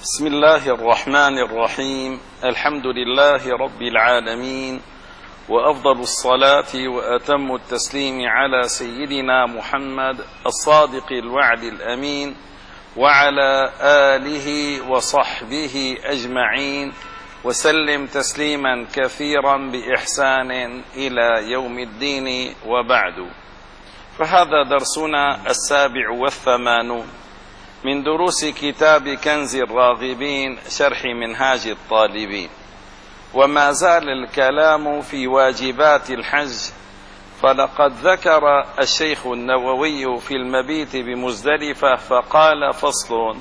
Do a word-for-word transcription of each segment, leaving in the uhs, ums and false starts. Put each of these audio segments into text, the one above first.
بسم الله الرحمن الرحيم. الحمد لله رب العالمين، وأفضل الصلاة وأتم التسليم على سيدنا محمد الصادق الوعد الأمين، وعلى آله وصحبه أجمعين، وسلم تسليما كثيرا بإحسان إلى يوم الدين، وبعد. فهذا درسنا السابع والثمانون من دروس كتاب كنز الراغبين شرح منهاج الطالبين، وما زال الكلام في واجبات الحج. فلقد ذكر الشيخ النووي في المبيت بمزدلفة فقال: فصل: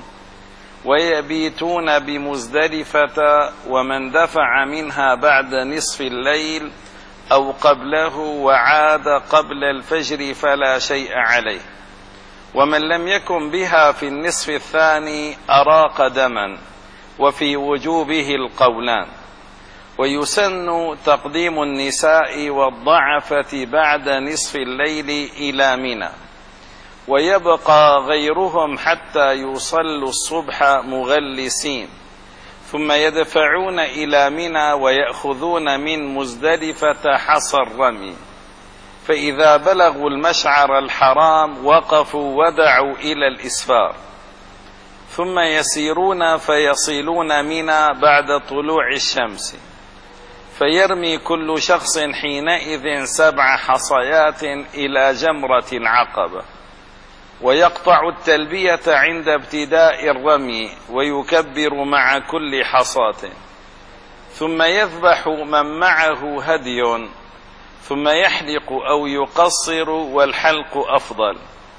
ويبيتون بمزدلفة ومن دفع منها بعد نصف الليل أو قبله وعاد قبل الفجر فلا شيء عليه، ومن لم يكن بها في النصف الثاني أراق دما، وفي وجوبه القولان. ويسن تقديم النساء والضعفة بعد نصف الليل إلى منى، ويبقى غيرهم حتى يصلوا الصبح مغلسين، ثم يدفعون إلى منى ويأخذون من مزدلفة حصى الرمي، فإذا بلغوا المشعر الحرام وقفوا ودعوا إلى الإسفار، ثم يسيرون فيصلون منى بعد طلوع الشمس، فيرمي كل شخص حينئذ سبع حصيات إلى جمرة العقبة، ويقطع التلبية عند ابتداء الرمي، ويكبر مع كل حصاة، ثم يذبح من معه هدي، ثم يحلق أو يقصر، والحلق أفضل.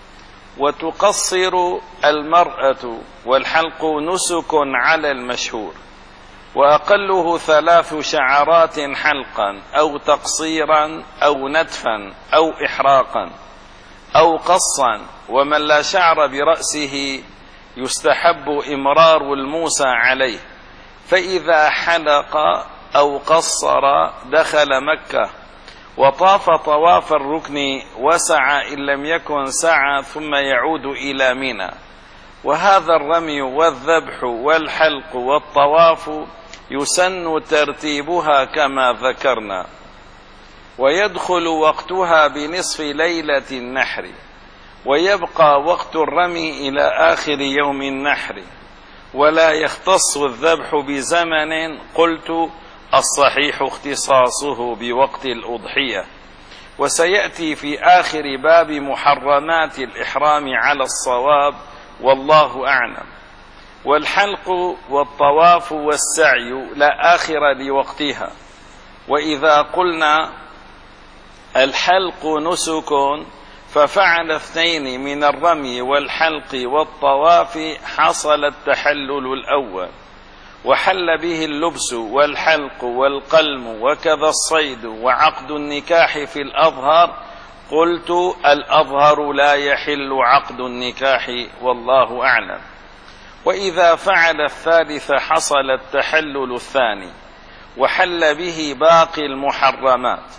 وتقصر المرأة، والحلق نسك على المشهور، وأقله ثلاث شعرات حلقا أو تقصيرا أو نتفا أو إحراقا أو قصا. ومن لا شعر برأسه يستحب إمرار الموسى عليه، فإذا حلق أو قصر دخل مكة وطاف طواف الركن وسعى إن لم يكن سعى، ثم يعود إلى منى. وهذا الرمي والذبح والحلق والطواف يسن ترتيبها كما ذكرنا، ويدخل وقتها بنصف ليلة النحر، ويبقى وقت الرمي إلى آخر يوم النحر، ولا يختص الذبح بزمن. قلت: الصحيح اختصاصه بوقت الأضحية، وسيأتي في آخر باب محرمات الإحرام على الصواب، والله أعلم. والحلق والطواف والسعي لا آخر لوقتها. وإذا قلنا الحلق نسك ففعل اثنين من الرمي والحلق والطواف حصل التحلل الأول، وحل به اللبس والحلق والقلم، وكذا الصيد وعقد النكاح في الأظهر. قلت: الأظهر لا يحل عقد النكاح، والله أعلم. وإذا فعل الثالث حصل التحلل الثاني، وحل به باقي المحرمات.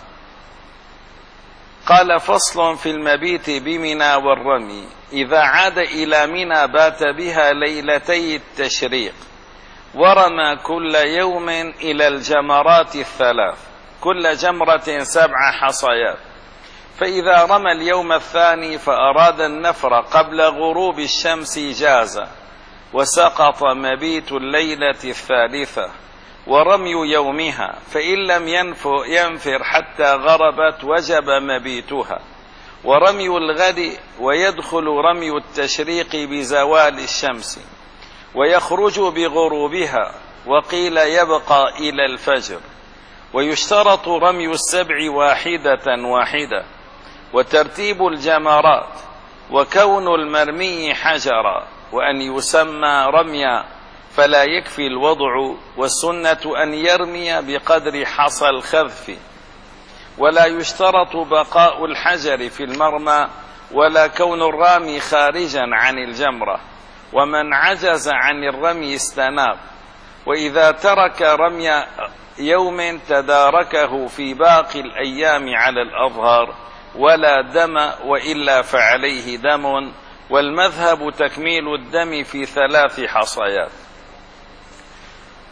قال: فصل في المبيت بمنى والرمي: إذا عاد إلى منى بات بها ليلتي التشريق، ورمى كل يوم إلى الجمرات الثلاث، كل جمرة سبع حصيات. فإذا رمى اليوم الثاني فأراد النفر قبل غروب الشمس جاز، وسقط مبيت الليلة الثالثة ورمي يومها، فإن لم ينفر حتى غربت وجب مبيتها، ورمي الغد. ويدخل رمي التشريق بزوال الشمس، ويخرج بغروبها، وقيل يبقى إلى الفجر. ويشترط رمي السبع واحدة واحدة، وترتيب الجمرات، وكون المرمي حجرا، وأن يسمى رميا، فلا يكفي الوضع. والسنة أن يرمي بقدر حصى الخذف، ولا يشترط بقاء الحجر في المرمى، ولا كون الرامي خارجا عن الجمرة. ومن عجز عن الرمي استناب، وإذا ترك رمي يوم تداركه في باقي الأيام على الأظهر، ولا دم، وإلا فعليه دم. والمذهب تكميل الدم في ثلاث حصيات.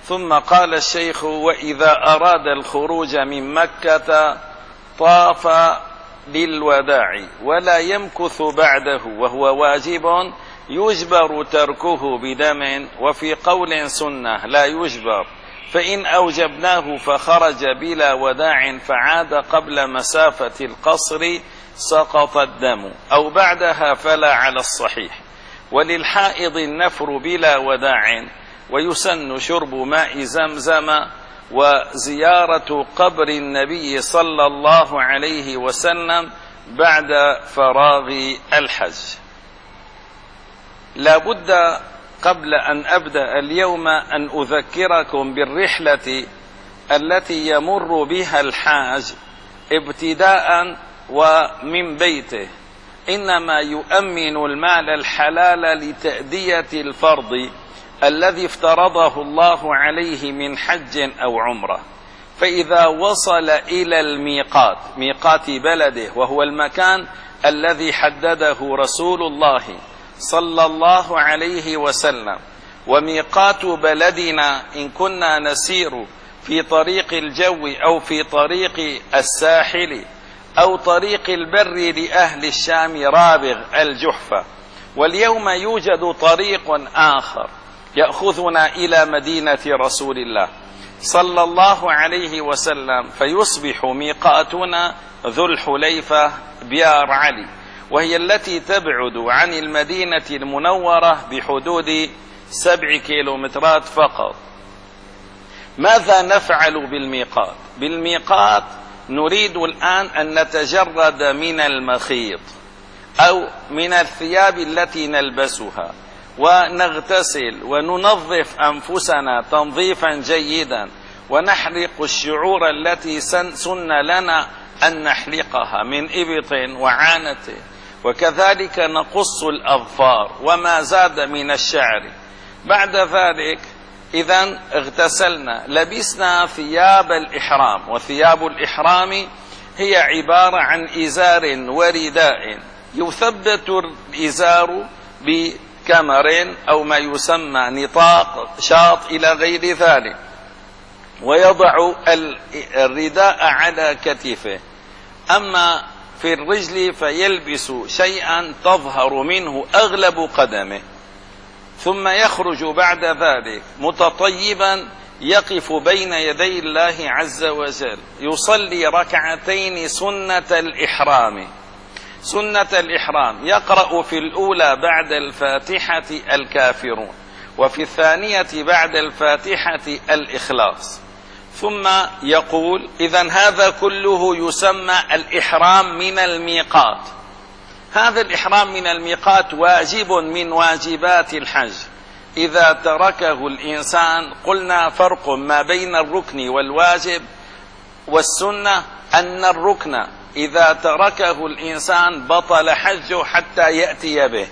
ثم قال الشيخ: وإذا أراد الخروج من مكة طاف للوداع ولا يمكث بعده، وهو واجب يجبر تركه بدم، وفي قول سنة لا يجبر، فإن أوجبناه فخرج بلا وداع فعاد قبل مسافة القصر سقط الدم، أو بعدها فلا على الصحيح. وللحائض النفر بلا وداع، ويسن شرب ماء زمزم، وزيارة قبر النبي صلى الله عليه وسلم بعد فراغ الحج. لا بد قبل أن أبدأ اليوم أن أذكركم بالرحلة التي يمر بها الحاج ابتداء ومن بيته، إنما يؤمن المال الحلال لتأدية الفرض الذي افترضه الله عليه من حج أو عمرة. فإذا وصل إلى الميقات، ميقات بلده، وهو المكان الذي حدده رسول الله صلى الله عليه وسلم، وميقات بلدنا إن كنا نسير في طريق الجو أو في طريق الساحل أو طريق البر لأهل الشام رابغ الجحفة. واليوم يوجد طريق آخر يأخذنا إلى مدينة رسول الله صلى الله عليه وسلم، فيصبح ميقاتنا ذو الحليفة بيار علي، وهي التي تبعد عن المدينة المنورة بحدود سبع كيلومترات فقط. ماذا نفعل بالميقات؟ بالميقات نريد الآن أن نتجرد من المخيط أو من الثياب التي نلبسها، ونغتسل وننظف أنفسنا تنظيفا جيدا، ونحلق الشعور التي سن لنا أن نحلقها من إبط وعانة، وكذلك نقص الأظفار وما زاد من الشعر. بعد ذلك إذن اغتسلنا، لبسنا ثياب الإحرام، وثياب الإحرام هي عبارة عن إزار ورداء، يثبت الإزار بكمر أو ما يسمى نطاق شاط إلى غير ذلك، ويضع الرداء على كتفه. أما في الرجل فيلبس شيئا تظهر منه أغلب قدمه، ثم يخرج بعد ذلك متطيبا يقف بين يدي الله عز وجل، يصلي ركعتين سنة الإحرام. سنة الإحرام يقرأ في الأولى بعد الفاتحة الكافرون، وفي الثانية بعد الفاتحة الإخلاص، ثم يقول: إذن هذا كله يسمى الإحرام من الميقات. هذا الإحرام من الميقات واجب من واجبات الحج، إذا تركه الإنسان قلنا فرق ما بين الركن والواجب والسنة، أن الركن إذا تركه الإنسان بطل حجه حتى يأتي به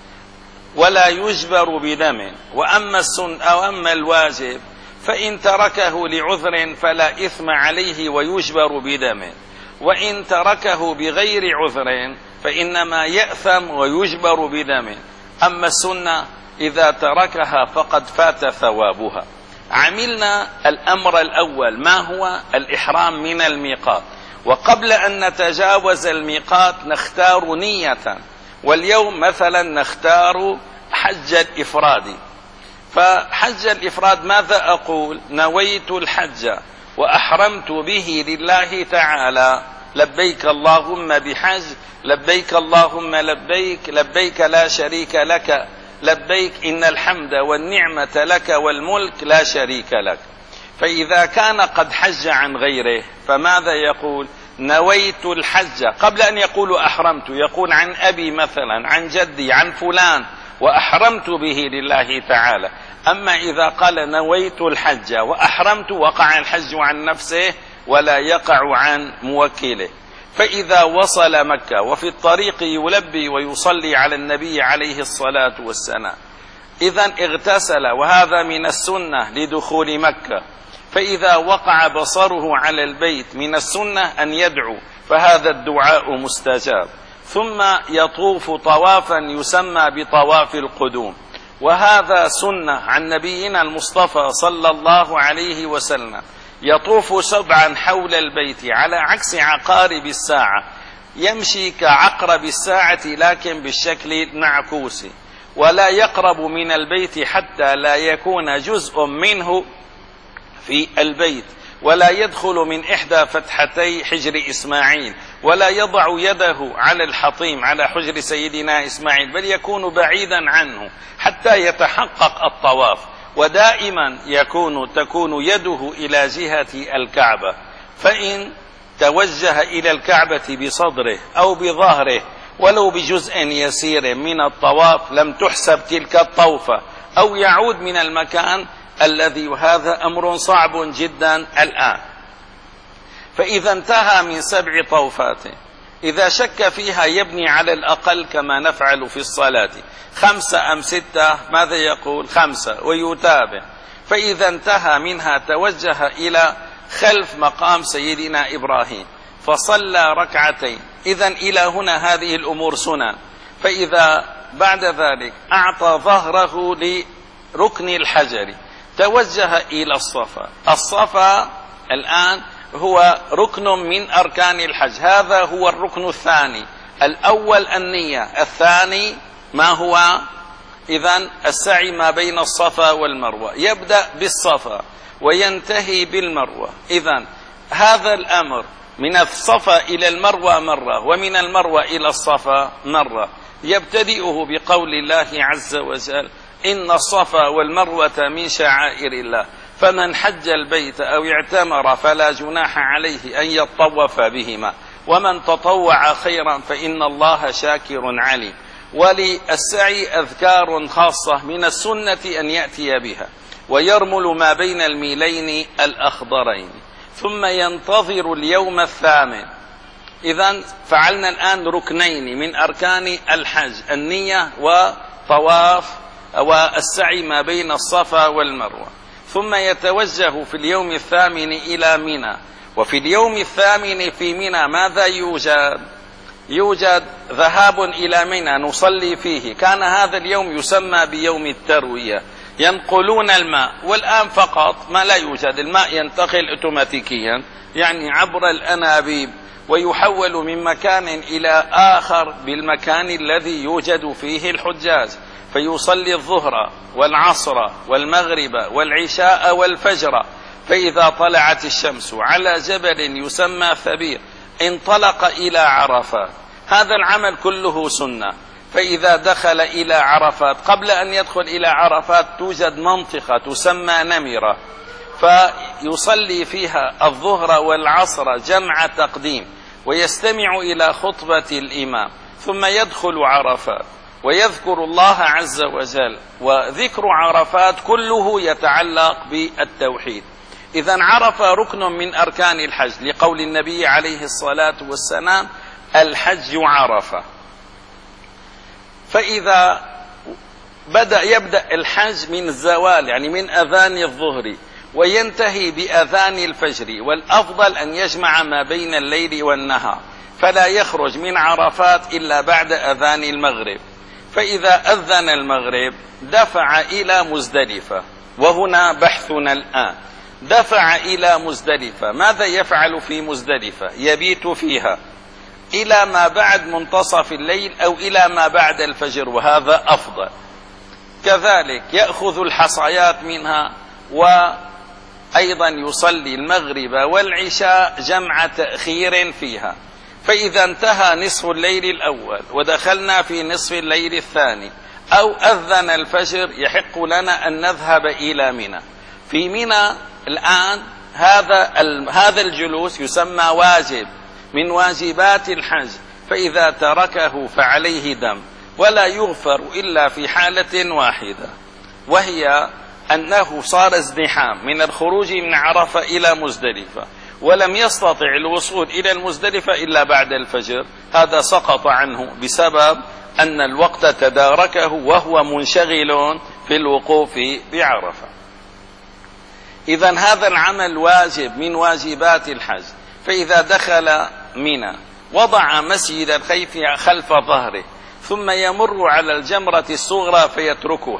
ولا يجبر بدم، وأما السنة أو أما الواجب فإن تركه لعذر فلا إثم عليه ويجبر بدم، وإن تركه بغير عذر فإنما يأثم ويجبر بدم. أما السنة إذا تركها فقد فات ثوابها. عملنا الأمر الأول، ما هو الإحرام من الميقات، وقبل أن نتجاوز الميقات نختار نية. واليوم مثلا نختار حج الإفراد، فحج الإفراد ماذا أقول؟ نويت الحج وأحرمت به لله تعالى، لبيك اللهم بحج، لبيك اللهم لبيك، لبيك لا شريك لك لبيك، إن الحمد والنعمة لك والملك لا شريك لك. فإذا كان قد حج عن غيره فماذا يقول؟ نويت الحج، قبل أن يقول أحرمت يقول عن أبي مثلا، عن جدي، عن فلان، وأحرمت به لله تعالى. أما إذا قال نويت الحج وأحرمت وقع الحج عن نفسه ولا يقع عن موكله. فإذا وصل مكة وفي الطريق يلبي ويصلي على النبي عليه الصلاة والسلام، إذن اغتسل، وهذا من السنة لدخول مكة. فإذا وقع بصره على البيت من السنة أن يدعو، فهذا الدعاء مستجاب. ثم يطوف طوافا يسمى بطواف القدوم، وهذا سنة عن نبينا المصطفى صلى الله عليه وسلم، يطوف سبعا حول البيت على عكس عقارب الساعة، يمشي كعقرب الساعة لكن بالشكل المعكوس، ولا يقرب من البيت حتى لا يكون جزء منه في البيت، ولا يدخل من إحدى فتحتي حجر إسماعيل، ولا يضع يده على الحطيم على حجر سيدنا إسماعيل، بل يكون بعيدا عنه حتى يتحقق الطواف، ودائما يكون تكون يده إلى جهة الكعبة، فإن توجه إلى الكعبة بصدره أو بظهره ولو بجزء يسير من الطواف لم تحسب تلك الطوفة، أو يعود من المكان الذي، وهذا أمر صعب جدا الآن. فإذا انتهى من سبع طوفات إذا شك فيها يبني على الأقل كما نفعل في الصلاة، خمسة أم ستة، ماذا يقول؟ خمسة، ويتابع. فإذا انتهى منها توجه إلى خلف مقام سيدنا إبراهيم فصلى ركعتين. إذا إلى هنا هذه الأمور سنن. فإذا بعد ذلك أعطى ظهره لركن الحجر توجه إلى الصفا. الصفا الآن هو ركن من أركان الحج، هذا هو الركن الثاني. الأول النية، الثاني ما هو؟ إذن السعي ما بين الصفا والمروة، يبدأ بالصفا وينتهي بالمروة. إذن هذا الأمر من الصفا إلى المروة مرة، ومن المروة إلى الصفا مرة. يبتدئه بقول الله عز وجل: إن الصفا والمروة من شعائر الله، فمن حج البيت أو اعتمر فلا جناح عليه أن يطوف بهما، ومن تطوع خيرا فإن الله شاكر عليم. وللسعي أذكار خاصة من السنة أن يأتي بها، ويرمل ما بين الميلين الأخضرين، ثم ينتظر اليوم الثامن. إذن فعلنا الآن ركنين من أركان الحج، النية وطواف والسعي ما بين الصفا والمروة. ثم يتوجه في اليوم الثامن إلى منى. وفي اليوم الثامن في منى ماذا يوجد؟ يوجد ذهاب إلى منى نصلي فيه. كان هذا اليوم يسمى بيوم التروية، ينقلون الماء، والآن فقط ما لا يوجد، الماء ينتقل اوتوماتيكيا يعني عبر الأنابيب، ويحول من مكان إلى آخر بالمكان الذي يوجد فيه الحجاج، فيصلي الظهر والعصر والمغرب والعشاء والفجر. فإذا طلعت الشمس على جبل يسمى ثبير انطلق إلى عرفات. هذا العمل كله سنة. فإذا دخل إلى عرفات، قبل أن يدخل إلى عرفات توجد منطقة تسمى نمرة، فيصلي فيها الظهر والعصر جمع تقديم، ويستمع إلى خطبة الإمام، ثم يدخل عرفات ويذكر الله عز وجل. وذكر عرفات كله يتعلق بالتوحيد. إذن عرفة ركن من أركان الحج، لقول النبي عليه الصلاة والسلام: الحج عرفة. فإذا بدأ يبدأ الحج من الزوال، يعني من أذان الظهر، وينتهي بأذان الفجر، والأفضل أن يجمع ما بين الليل والنهار، فلا يخرج من عرفات إلا بعد أذان المغرب. فإذا أذن المغرب دفع إلى مزدلفة، وهنا بحثنا الآن. دفع إلى مزدلفة، ماذا يفعل في مزدلفة؟ يبيت فيها إلى ما بعد منتصف الليل أو إلى ما بعد الفجر، وهذا أفضل. كذلك يأخذ الحصيات منها، وأيضا يصلي المغرب والعشاء جمع تأخير فيها. فإذا انتهى نصف الليل الأول ودخلنا في نصف الليل الثاني أو أذن الفجر، يحق لنا أن نذهب إلى منى. في منى الآن هذا هذا الجلوس يسمى واجب من واجبات الحج، فإذا تركه فعليه دم، ولا يغفر إلا في حالة واحدة، وهي أنه صار ازدحام من الخروج من عرفة إلى مزدلفة، ولم يستطع الوصول إلى المزدلفة إلا بعد الفجر. هذا سقط عنه بسبب أن الوقت تداركه وهو منشغل في الوقوف بعرفة. إذن هذا العمل واجب من واجبات الحج. فإذا دخل منى وضع مسجد الخيف خلف ظهره، ثم يمر على الجمرة الصغرى فيتركها،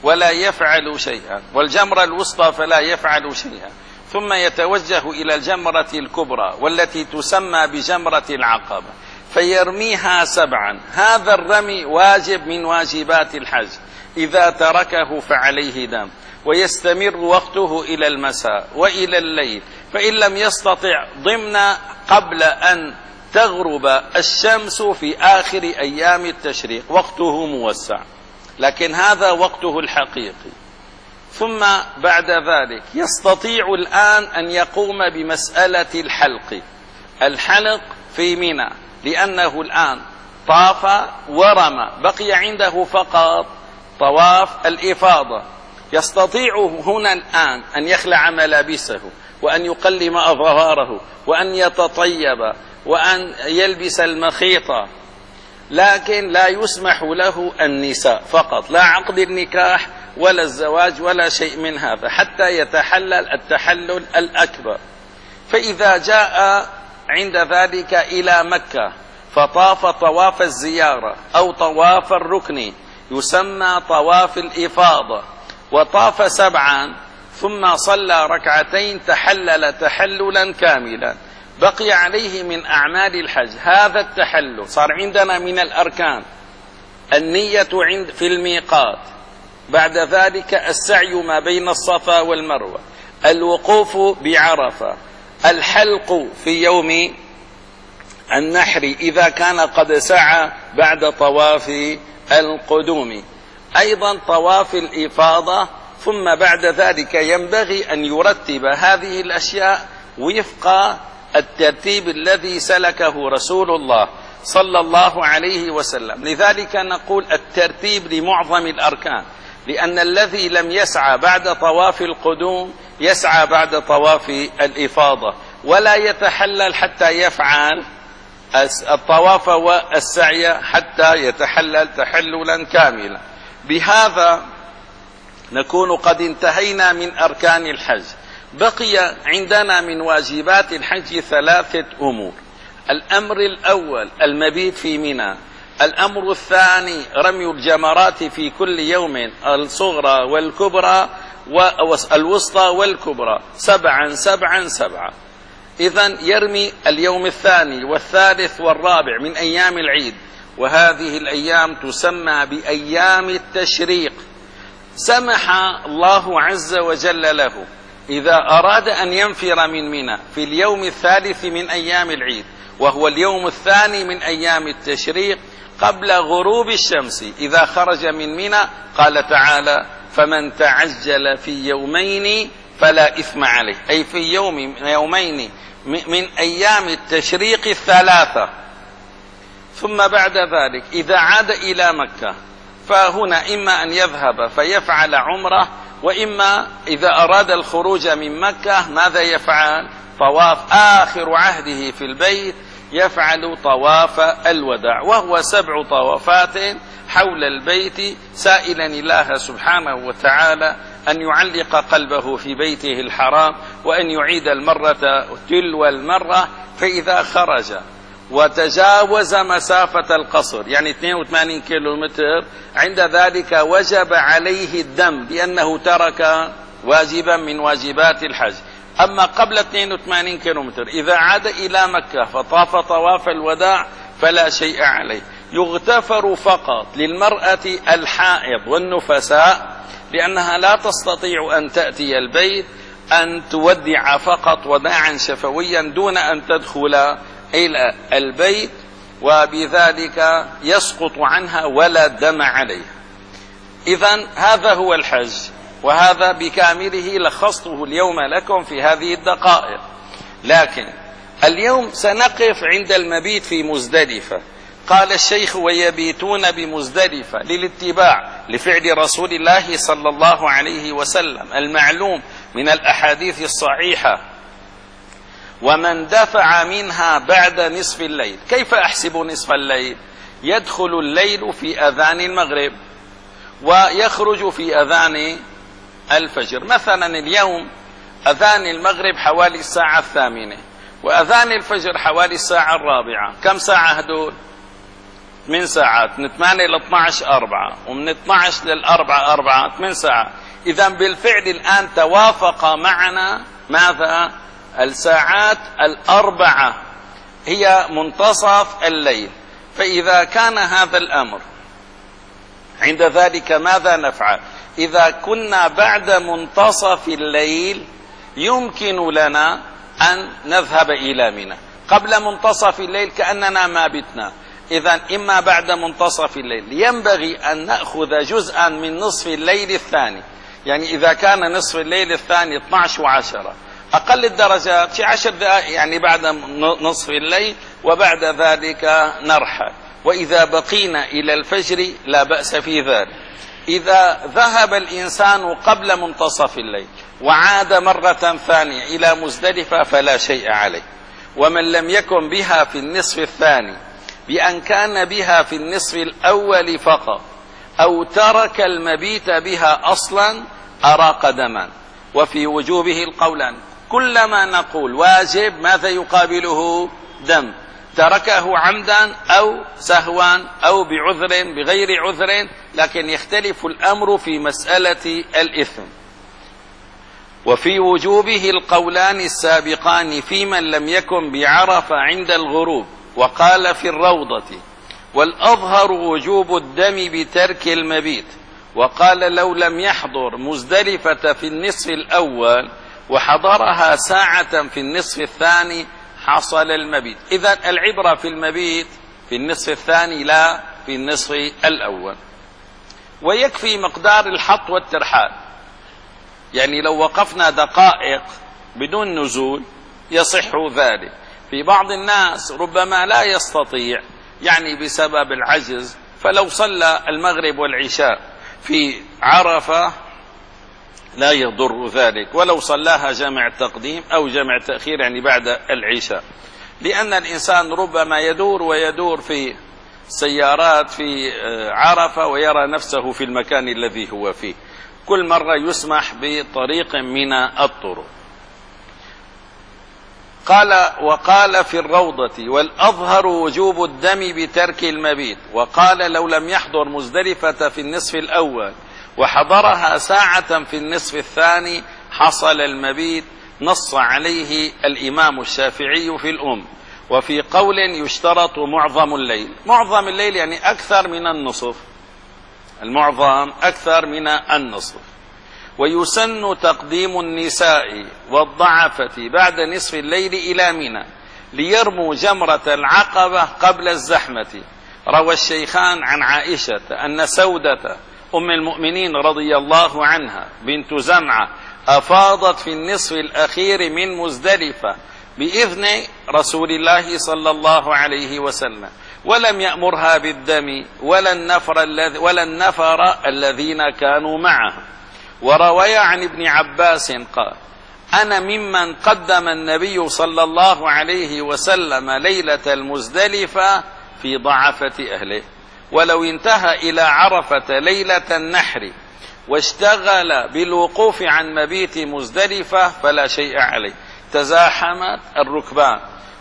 ولا يفعل شيئا، والجمرة الوسطى فلا يفعل شيئا، ثم يتوجه إلى الجمرة الكبرى والتي تسمى بجمرة العقبة فيرميها سبعا. هذا الرمي واجب من واجبات الحج، إذا تركه فعليه دم، ويستمر وقته إلى المساء وإلى الليل، فإن لم يستطع ضمن قبل أن تغرب الشمس في آخر أيام التشريق وقته موسع، لكن هذا وقته الحقيقي. ثم بعد ذلك يستطيع الآن أن يقوم بمسألة الحلق. الحلق في منى، لأنه الآن طاف ورمى، بقي عنده فقط طواف الإفاضة. يستطيع هنا الآن أن يخلع ملابسه، وأن يقلم أظهاره، وأن يتطيب، وأن يلبس المخيط، لكن لا يسمح له النساء فقط، لا عقد النكاح ولا الزواج ولا شيء من هذا، حتى يتحلل التحلل الأكبر. فإذا جاء عند ذلك إلى مكة فطاف طواف الزيارة أو طواف الركن يسمى طواف الإفاضة، وطاف سبعا ثم صلى ركعتين تحلل تحللا كاملا، بقي عليه من أعمال الحج هذا التحلل. صار عندنا من الأركان النية عند في الميقات، بعد ذلك السعي ما بين الصفا والمروة، الوقوف بعرفة، الحلق في يوم النحر إذا كان قد سعى بعد طواف القدوم، أيضا طواف الإفاضة. ثم بعد ذلك ينبغي أن يرتب هذه الأشياء وفق الترتيب الذي سلكه رسول الله صلى الله عليه وسلم. لذلك نقول الترتيب لمعظم الأركان، لأن الذي لم يسعى بعد طواف القدوم يسعى بعد طواف الإفاضة، ولا يتحلل حتى يفعل الطواف والسعي حتى يتحلل تحللا كاملا. بهذا نكون قد انتهينا من أركان الحج. بقي عندنا من واجبات الحج ثلاثة أمور. الأمر الأول المبيت في منى، الأمر الثاني رمي الجمرات في كل يوم، الصغرى والكبرى والوسطى والكبرى، سبعا سبعا سبعا. إذن يرمي اليوم الثاني والثالث والرابع من أيام العيد، وهذه الأيام تسمى بأيام التشريق. سمح الله عز وجل له إذا أراد أن ينفر من منى في اليوم الثالث من أيام العيد، وهو اليوم الثاني من أيام التشريق قبل غروب الشمس، إذا خرج من منى قال تعالى: فمن تعجل في يومين فلا إثم عليه، أي في يوم يومين من أيام التشريق الثلاثة. ثم بعد ذلك إذا عاد إلى مكة فهنا إما أن يذهب فيفعل عمره، وإما إذا أراد الخروج من مكة ماذا يفعل؟ طواف آخر عهده في البيت، يفعل طواف الوداع، وهو سبع طوافات حول البيت، سائلا الله سبحانه وتعالى أن يعلق قلبه في بيته الحرام، وأن يعيد المرة تلو المرة. فإذا خرج وتجاوز مسافة القصر يعني اثنين وثمانين كيلو متر، عند ذلك وجب عليه الدم، لأنه ترك واجبا من واجبات الحج. أما قبل اثنين وثمانين كيلو متر إذا عاد إلى مكة فطاف طواف الوداع فلا شيء عليه. يغتفر فقط للمرأة الحائض والنفساء، لأنها لا تستطيع أن تأتي البيت، أن تودع فقط وداعا شفويا دون أن تدخل إلى البيت، وبذلك يسقط عنها ولا دم عليها. إذن هذا هو الحج، وهذا بكامله لخصته اليوم لكم في هذه الدقائق. لكن اليوم سنقف عند المبيت في مزدلفة. قال الشيخ: ويبيتون بمزدلفة للاتباع لفعل رسول الله صلى الله عليه وسلم المعلوم من الأحاديث الصحيحة. ومن دفع منها بعد نصف الليل. كيف أحسب نصف الليل؟ يدخل الليل في أذان المغرب ويخرج في أذان الفجر. مثلا اليوم أذان المغرب حوالي الساعة الثامنة، وأذان الفجر حوالي الساعة الرابعة. كم ساعة هدول؟ ثمان ساعات، من ثمانية إلى اثني عشر أربعة، ومن اثني عشر للأربعة أربعة، ثمان ساعات. إذا بالفعل الآن توافق معنا ماذا؟ الساعات الأربعة هي منتصف الليل. فإذا كان هذا الأمر عند ذلك ماذا نفعل؟ إذا كنا بعد منتصف الليل يمكن لنا أن نذهب إلى منى. قبل منتصف الليل كأننا ما بتنا. إذا إما بعد منتصف الليل ينبغي أن نأخذ جزءا من نصف الليل الثاني، يعني إذا كان نصف الليل الثاني اثني عشر وعشرة، أقل الدرجات شيء عشر دقائق يعني بعد نصف الليل، وبعد ذلك نرحل. وإذا بقينا إلى الفجر لا بأس في ذلك. إذا ذهب الإنسان قبل منتصف الليل وعاد مرة ثانية إلى مزدلفة فلا شيء عليه. ومن لم يكن بها في النصف الثاني بأن كان بها في النصف الأول فقط أو ترك المبيت بها أصلا أراق دما. وفي وجوبه القولان، كلما نقول واجب ماذا يقابله؟ دم، تركه عمدا أو سهوا أو بعذر بغير عذر، لكن يختلف الأمر في مسألة الإثم. وفي وجوبه القولان السابقان في من لم يكن بعرفة عند الغروب، وقال في الروضة والأظهر وجوب الدم بترك المبيت، وقال لو لم يحضر مزدلفة في النصف الأول وحضرها ساعة في النصف الثاني حصل المبيت. إذن العبرة في المبيت في النصف الثاني لا في النصف الأول. ويكفي مقدار الحط والترحال، يعني لو وقفنا دقائق بدون نزول يصح ذلك. في بعض الناس ربما لا يستطيع يعني بسبب العجز، فلو صلى المغرب والعشاء في عرفة لا يضر ذلك، ولو صلاها جمع تقديم أو جمع تأخير يعني بعد العشاء، لأن الإنسان ربما يدور ويدور في سيارات في عرفة ويرى نفسه في المكان الذي هو فيه. كل مرة يسمح بطريق من الطرق. قال وقال في الروضة والأظهر وجوب الدم بترك المبيت، وقال لو لم يحضر مزدلفة في النصف الأول وحضرها ساعة في النصف الثاني حصل المبيت. نص عليه الإمام الشافعي في الأم. وفي قول يشترط معظم الليل، معظم الليل يعني أكثر من النصف، المعظم أكثر من النصف. ويسن تقديم النساء والضعفة بعد نصف الليل إلى منى ليرموا جمرة العقبة قبل الزحمة. روى الشيخان عن عائشة أن سودة أم المؤمنين رضي الله عنها بنت زمعة أفاضت في النصف الأخير من مزدلفة بإذن رسول الله صلى الله عليه وسلم، ولم يأمرها بالدم ولا النفر, الذي ولا النفر الذين كانوا معها. وروي عن ابن عباس قال أنا ممن قدم النبي صلى الله عليه وسلم ليلة المزدلفة في ضعفة أهله، ولو انتهى إلى عرفة ليلة النحر واشتغل بالوقوف عن مبيت مزدلفة فلا شيء عليه. تزاحمت الركبان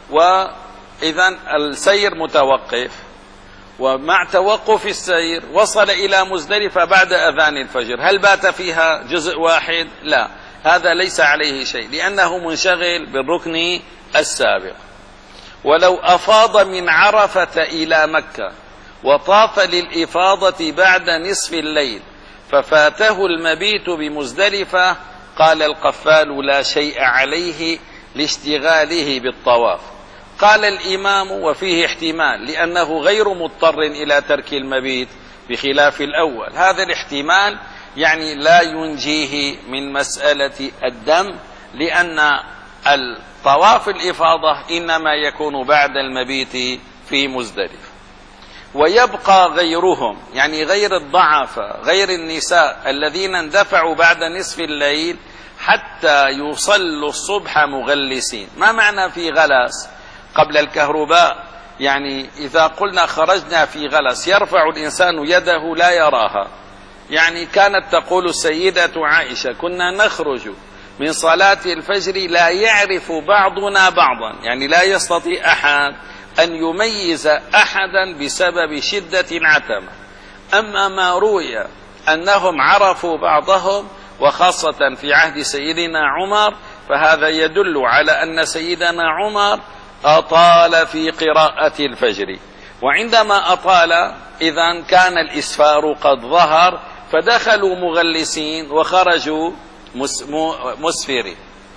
وإذن السير متوقف، ومع توقف السير وصل إلى مزدلفة بعد أذان الفجر، هل بات فيها جزء واحد؟ لا، هذا ليس عليه شيء لأنه منشغل بالركن السابق. ولو أفاض من عرفة إلى مكة وطاف للإفاضة بعد نصف الليل ففاته المبيت بمزدلفة قال القفال لا شيء عليه لاشتغاله بالطواف. قال الإمام وفيه احتمال لأنه غير مضطر إلى ترك المبيت بخلاف الأول. هذا الاحتمال يعني لا ينجيه من مسألة الدم، لأن الطواف الإفاضة إنما يكون بعد المبيت في مزدلفة. ويبقى غيرهم يعني غير الضعفاء غير النساء الذين اندفعوا بعد نصف الليل حتى يصلوا الصبح مغلسين. ما معنى في غلس؟ قبل الكهرباء، يعني إذا قلنا خرجنا في غلس يرفع الإنسان يده لا يراها. يعني كانت تقول السيدة عائشة كنا نخرج من صلاة الفجر لا يعرف بعضنا بعضا، يعني لا يستطيع أحد أن يميز أحدا بسبب شدة العتمة. أما ما روي أنهم عرفوا بعضهم وخاصة في عهد سيدنا عمر فهذا يدل على أن سيدنا عمر أطال في قراءة الفجر، وعندما أطال إذا كان الإسفار قد ظهر فدخلوا مغلسين وخرجوا مسفرين.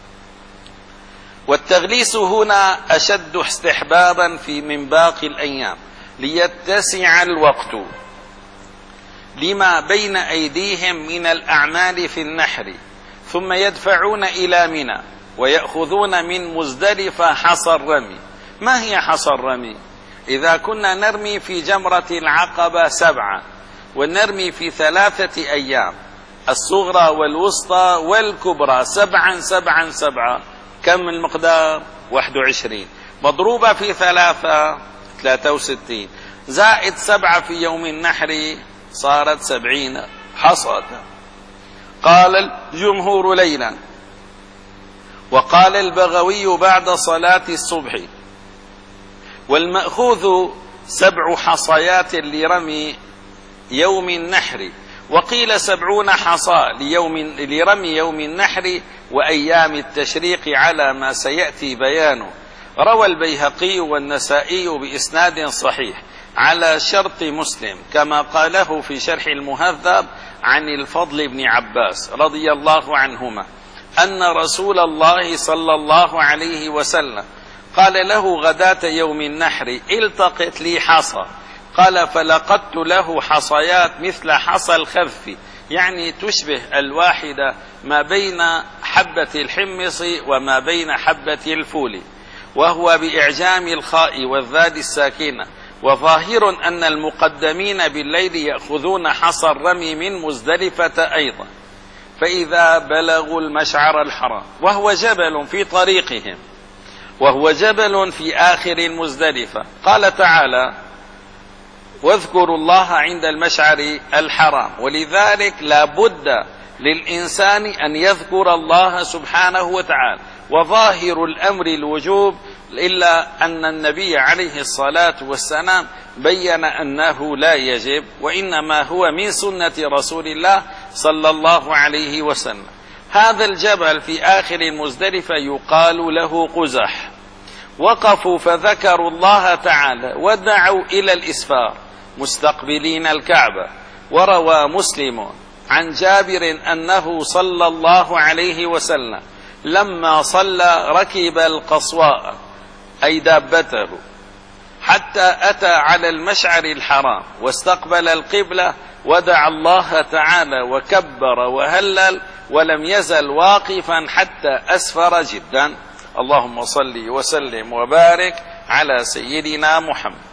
والتغليس هنا أشد استحبابا في من باقي الأيام ليتسع الوقت لما بين أيديهم من الأعمال في النحر، ثم يدفعون إلى منى ويأخذون من مزدلفة حصى الرمي. ما هي حصى الرمي؟ إذا كنا نرمي في جمرة العقبة سبعة ونرمي في ثلاثة أيام الصغرى والوسطى والكبرى سبعا سبعا سبعة، كم المقدار؟ واحد وعشرين مضروبة في ثلاثة ثلاثة وستين زائد سبعة في يوم النحر صارت سبعين حصاة. قال الجمهور ليلا، وقال البغوي بعد صلاة الصبح، والمأخوذ سبع حصيات لرمي يوم النحر، وقيل سبعون حصى ليوم لرمي يوم النحر وأيام التشريق على ما سيأتي بيانه. روى البيهقي والنسائي بإسناد صحيح على شرط مسلم كما قاله في شرح المهذب عن الفضل بن عباس رضي الله عنهما أن رسول الله صلى الله عليه وسلم قال له غداة يوم النحر التقط لي حصى، قال فلقدت له حصيات مثل حصى الخذف، يعني تشبه الواحدة ما بين حبة الحمص وما بين حبة الفول، وهو بإعجام الخاء والذال الساكنة. وظاهر أن المقدمين بالليل يأخذون حصى الرمي من مزدلفة أيضا. فإذا بلغوا المشعر الحرام وهو جبل في طريقهم وهو جبل في آخر المزدلفة، قال تعالى واذكروا الله عند المشعر الحرام، ولذلك لا بد للإنسان أن يذكر الله سبحانه وتعالى، وظاهر الأمر الوجوب، إلا أن النبي عليه الصلاة والسلام بين أنه لا يجب، وإنما هو من سنة رسول الله صلى الله عليه وسلم. هذا الجبل في آخر المزدلفة يقال له قزح. وقفوا فذكروا الله تعالى ودعوا إلى الإسفار مستقبلين الكعبة. وروى مسلم عن جابر أنه صلى الله عليه وسلم لما صلى ركب القصواء أي دابته حتى أتى على المشعر الحرام واستقبل القبلة ودعا الله تعالى وكبر وهلل ولم يزل واقفا حتى أسفر جدا. اللهم صل وسلم وبارك على سيدنا محمد.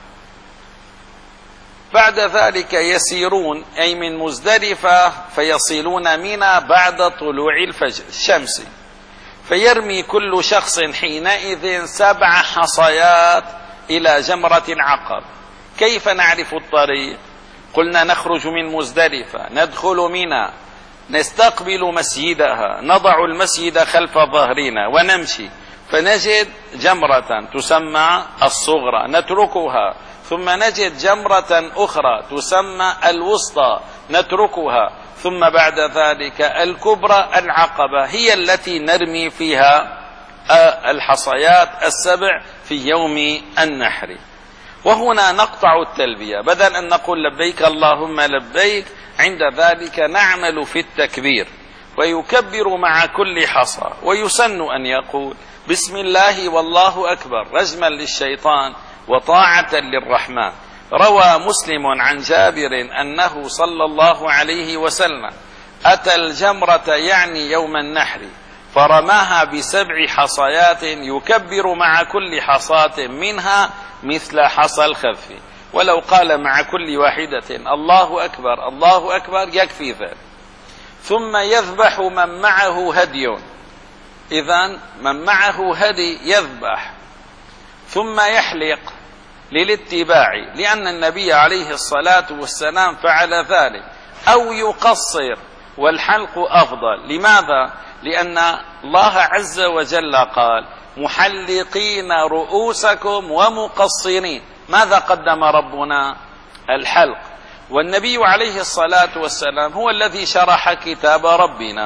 بعد ذلك يسيرون أي من مزدلفة فيصلون منى بعد طلوع الفجر الشمس، فيرمي كل شخص حينئذ سبع حصيات إلى جمرة العقبة. كيف نعرف الطريق؟ قلنا نخرج من مزدلفة ندخل منى نستقبل مسجدها نضع المسجد خلف ظهرنا ونمشي فنجد جمرة تسمى الصغرى نتركها، ثم نجد جمرة أخرى تسمى الوسطى نتركها، ثم بعد ذلك الكبرى العقبة هي التي نرمي فيها الحصيات السبع في يوم النحر. وهنا نقطع التلبية، بدل أن نقول لبيك اللهم لبيك عند ذلك نعمل في التكبير ويكبر مع كل حصى، ويسن أن يقول بسم الله والله أكبر رجما للشيطان وطاعة للرحمن. روى مسلم عن جابر أنه صلى الله عليه وسلم أتى الجمرة يعني يوم النحر فرماها بسبع حصيات يكبر مع كل حصاة منها مثل حصى الخف، ولو قال مع كل واحدة الله أكبر الله أكبر يكفي ذلك. ثم يذبح من معه هدي، إذن من معه هدي يذبح ثم يحلق للاتباع، لأن النبي عليه الصلاة والسلام فعل ذلك، أو يقصر والحلق أفضل. لماذا؟ لأن الله عز وجل قال محلقين رؤوسكم ومقصرين. ماذا قدم ربنا؟ الحلق. والنبي عليه الصلاة والسلام هو الذي شرح كتاب ربنا،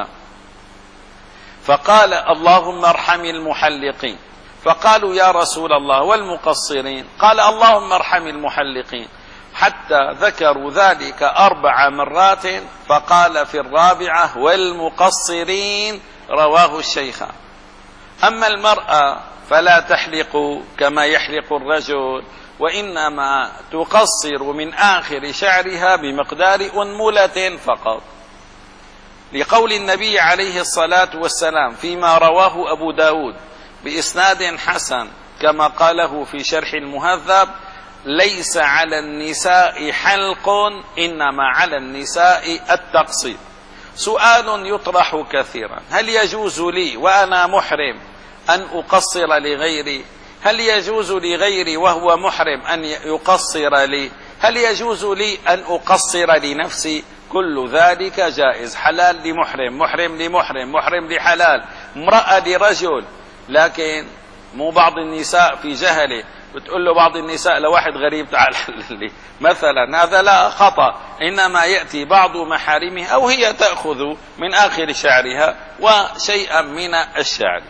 فقال اللهم ارحم المحلقين، فقالوا يا رسول الله والمقصرين؟ قال اللهم ارحم المحلقين، حتى ذكروا ذلك أربع مرات، فقال في الرابعة والمقصرين، رواه الشيخان. أما المرأة فلا تحلق كما يحلق الرجل، وإنما تقصر من آخر شعرها بمقدار أنملة فقط، لقول النبي عليه الصلاة والسلام فيما رواه أبو داود بإسناد حسن كما قاله في شرح المهذب: ليس على النساء حلق إنما على النساء التقصير. سؤال يطرح كثيرا: هل يجوز لي وأنا محرم أن أقصر لغيري؟ هل يجوز لغيري وهو محرم أن يقصر لي؟ هل يجوز لي أن أقصر لنفسي؟ كل ذلك جائز، حلال لمحرم، محرم لمحرم، محرم لحلال، امرأة لرجل. لكن مو بعض النساء في جهله بتقول له بعض النساء لواحد غريب تعال حلل لي مثلا، هذا لا خطأ، إنما يأتي بعض محارمه أو هي تأخذ من آخر شعرها وشيئا من الشعر.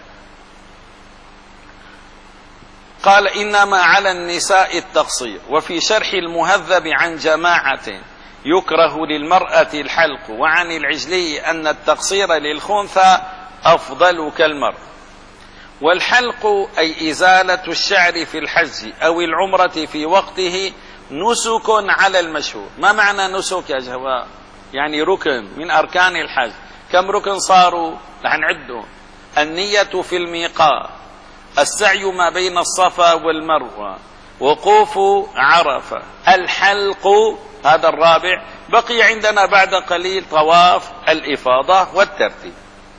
قال إنما على النساء التقصير. وفي شرح المهذب عن جماعة يكره للمرأة الحلق، وعن العجلي أن التقصير للخنثى أفضل كالمرأة. والحلق أي إزالة الشعر في الحج أو العمرة في وقته نسك على المشهور. ما معنى نسك يا جماعة؟ يعني ركن من أركان الحج. كم ركن صاروا؟ رح نعدهم: النية في الميقات، السعي ما بين الصفا والمروة، وقوف عرفة، الحلق هذا الرابع. بقي عندنا بعد قليل طواف الإفاضة والترتيب.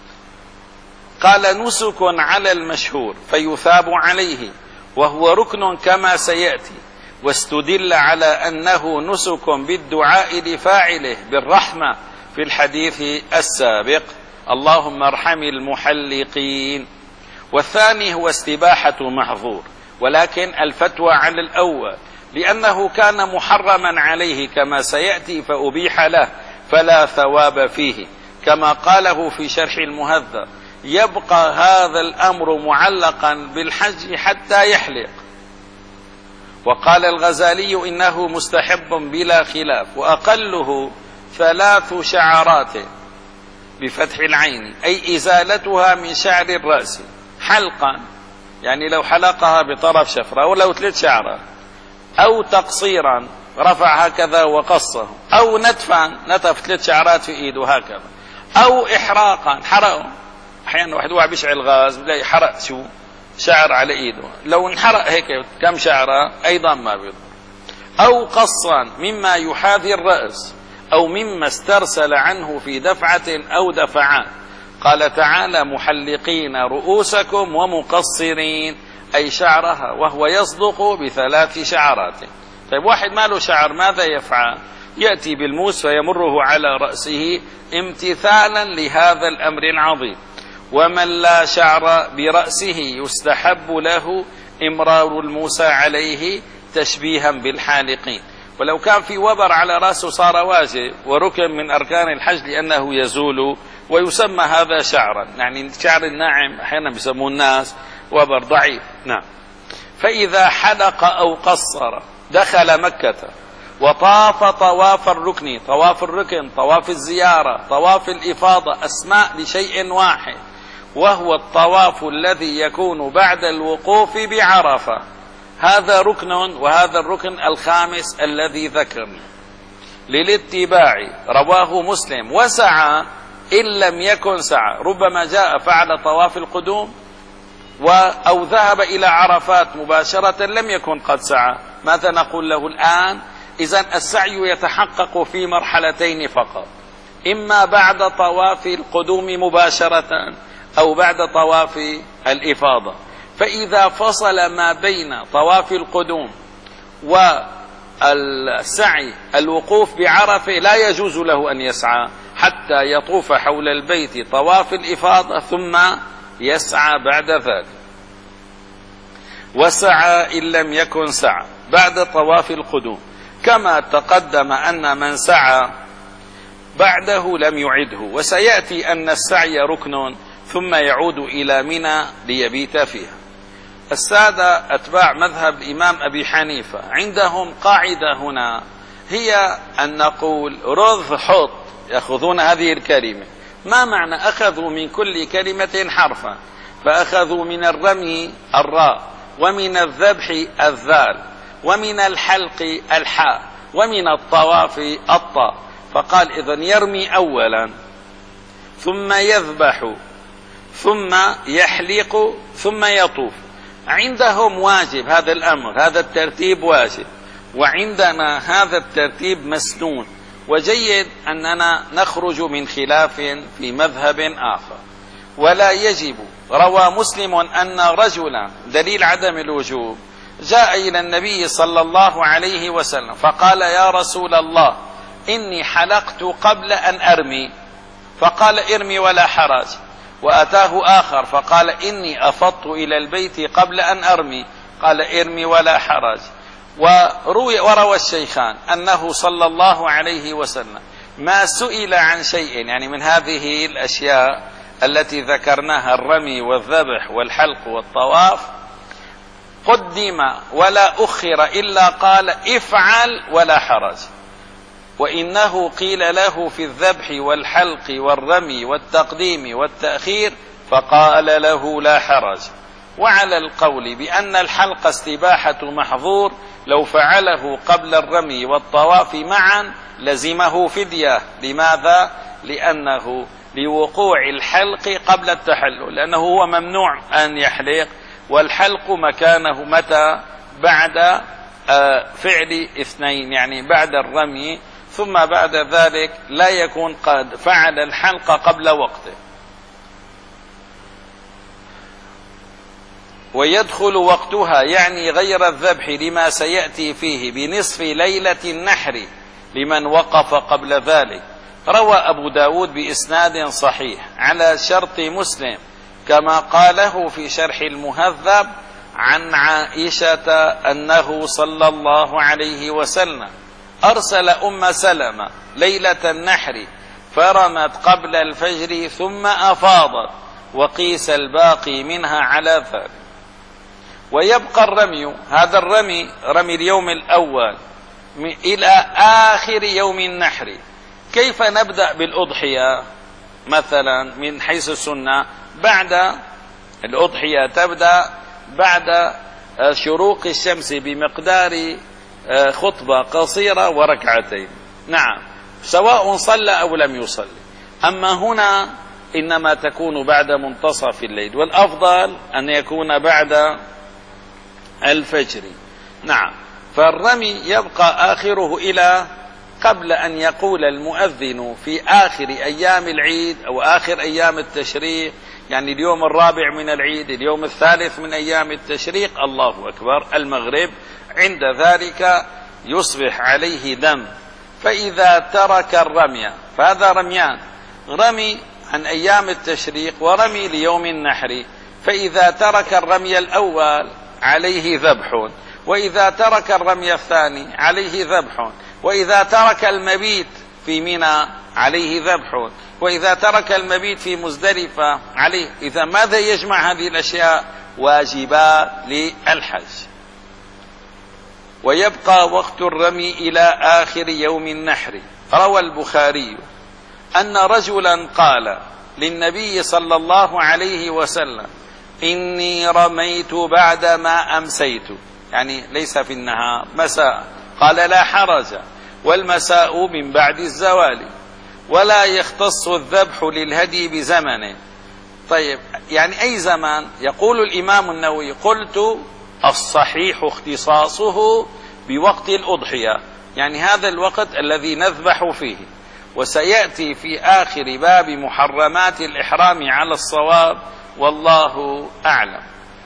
قال نسك على المشهور فيثاب عليه، وهو ركن كما سيأتي. واستدل على أنه نسك بالدعاء لفاعله بالرحمة في الحديث السابق: اللهم ارحم المحلقين. والثاني هو استباحة محظور، ولكن الفتوى على الأول، لأنه كان محرما عليه كما سيأتي فأبيح له، فلا ثواب فيه، كما قاله في شرح المهذب: يبقى هذا الأمر معلقا بالحج حتى يحلق. وقال الغزالي إنه مستحب بلا خلاف، وأقله ثلاث شعرات بفتح العين، أي إزالتها من شعر الرأس حلقا، يعني لو حلقها بطرف شفرة، أو لو ثلاث شعرات، أو تقصيرا رفع هكذا وقصه، أو نتفا نتف ثلاث شعرات في إيده هكذا، أو إحراقا حرقه. أحيانا واحد واحد بيشعل غاز بلاقي حرق شو شعر على إيده، لو انحرق هيك كم شعرة أيضا ما بيضر. أو قصا مما يحاذي الرأس، أو مما استرسل عنه في دفعة أو دفعات. قال تعالى: محلقين رؤوسكم ومقصرين، أي شعرها، وهو يصدق بثلاث شعرات. طيب واحد ما له شعر ماذا يفعل؟ يأتي بالموس فيمره على رأسه امتثالا لهذا الأمر العظيم. ومن لا شعر برأسه يستحب له إمرار الموسى عليه تشبيها بالحالقين. ولو كان في وبر على رأسه صار واجب وركن من أركان الحج، لأنه يزول ويسمى هذا شعرا، يعني الشعر الناعم أحيانا بيسموه الناس وبر ضعيف. نعم. فإذا حلق أو قصر دخل مكة وطاف طواف الركن، طواف الركن، طواف الزيارة، طواف الإفاضة، أسماء لشيء واحد، وهو الطواف الذي يكون بعد الوقوف بعرفة. هذا ركن، وهذا الركن الخامس الذي ذكرنا للاتباع. رواه مسلم: وسعى إن لم يكن سعى، ربما جاء فعل طواف القدوم أو ذهب إلى عرفات مباشرة لم يكن قد سعى. ماذا نقول له الآن؟ إذن السعي يتحقق في مرحلتين فقط: إما بعد طواف القدوم مباشرة، أو بعد طواف الإفاضة. فإذا فصل ما بين طواف القدوم والسعي الوقوف بعرفة لا يجوز له أن يسعى حتى يطوف حول البيت طواف الإفاضة ثم يسعى بعد ذلك. وسعى إن لم يكن سعى بعد طواف القدوم، كما تقدم أن من سعى بعده لم يعده. وسيأتي أن السعي ركن ثم يعود إلى منى ليبيت فيها. السادة أتباع مذهب الإمام أبي حنيفة عندهم قاعدة هنا، هي أن نقول رذ حط، يأخذون هذه الكلمة. ما معنى أخذوا من كل كلمة حرفا؟ فأخذوا من الرمي الراء، ومن الذبح الذال، ومن الحلق الحاء، ومن الطواف الطاء. فقال إذن يرمي أولا ثم يذبح ثم يحلق ثم يطوف. عندهم واجب هذا الأمر، هذا الترتيب واجب، وعندنا هذا الترتيب مسنون. وجيد أننا نخرج من خلاف في مذهب آخر. ولا يجب. روى مسلم أن رجلا، دليل عدم الوجوب، جاء إلى النبي صلى الله عليه وسلم فقال يا رسول الله إني حلقت قبل أن أرمي، فقال ارمي ولا حرج. وأتاه آخر فقال إني أفضت إلى البيت قبل أن أرمي، قال ارمي ولا حرج. وروي وروى الشيخان أنه صلى الله عليه وسلم ما سئل عن شيء يعني من هذه الأشياء التي ذكرناها، الرمي والذبح والحلق والطواف، قدم ولا أخر إلا قال افعل ولا حرج. وإنه قيل له في الذبح والحلق والرمي والتقديم والتأخير فقال له لا حرج. وعلى القول بأن الحلق استباحة محظور لو فعله قبل الرمي والطواف معا لزمه فدية. لماذا؟ لأنه لوقوع الحلق قبل التحلل، لأنه هو ممنوع أن يحلق، والحلق مكانه متى؟ بعد فعل اثنين، يعني بعد الرمي، ثم بعد ذلك لا يكون قد فعل الحلق قبل وقته. ويدخل وقتها يعني غير الذبح لما سيأتي فيه بنصف ليلة النحر لمن وقف قبل ذلك. روى أبو داود بإسناد صحيح على شرط مسلم كما قاله في شرح المهذب عن عائشة أنه صلى الله عليه وسلم أرسل أم سلمة ليلة النحر فرمت قبل الفجر ثم أفاضت، وقيس الباقي منها على ذلك. ويبقى الرمي، هذا الرمي رمي اليوم الأول إلى آخر يوم النحر. كيف نبدأ بالأضحية؟ مثلا من حيث السنة بعد الأضحية تبدأ بعد شروق الشمس بمقدار خطبة قصيرة وركعتين، نعم، سواء صلى أو لم يصلي. أما هنا إنما تكون بعد منتصف الليل، والأفضل أن يكون بعد الفجر، نعم. فالرمي يبقى آخره إلى قبل أن يقول المؤذن في آخر أيام العيد أو آخر أيام التشريق، يعني اليوم الرابع من العيد، اليوم الثالث من أيام التشريق، الله أكبر، المغرب، عند ذلك يصبح عليه دم. فإذا ترك الرمي، فهذا رميان، رمي عن أيام التشريق ورمي ليوم النحر. فإذا ترك الرمي الأول عليه ذبح، وإذا ترك الرمي الثاني عليه ذبح، وإذا ترك المبيت في منى عليه ذبح، وإذا ترك المبيت في مزدلفة عليه. إذا ماذا يجمع هذه الأشياء؟ واجبات للحج. ويبقى وقت الرمي إلى آخر يوم النحر. روى البخاري أن رجلا قال للنبي صلى الله عليه وسلم إني رميت بعدما أمسيت، يعني ليس في النهار، مساء. قال لا حرج، والمساء من بعد الزوال، ولا يختص الذبح للهدي بزمنه. طيب يعني أي زمان؟ يقول الإمام النووي قلت الصحيح اختصاصه بوقت الأضحية، يعني هذا الوقت الذي نذبح فيه. وسيأتي في آخر باب محرمات الإحرام على الصواب، والله أعلم.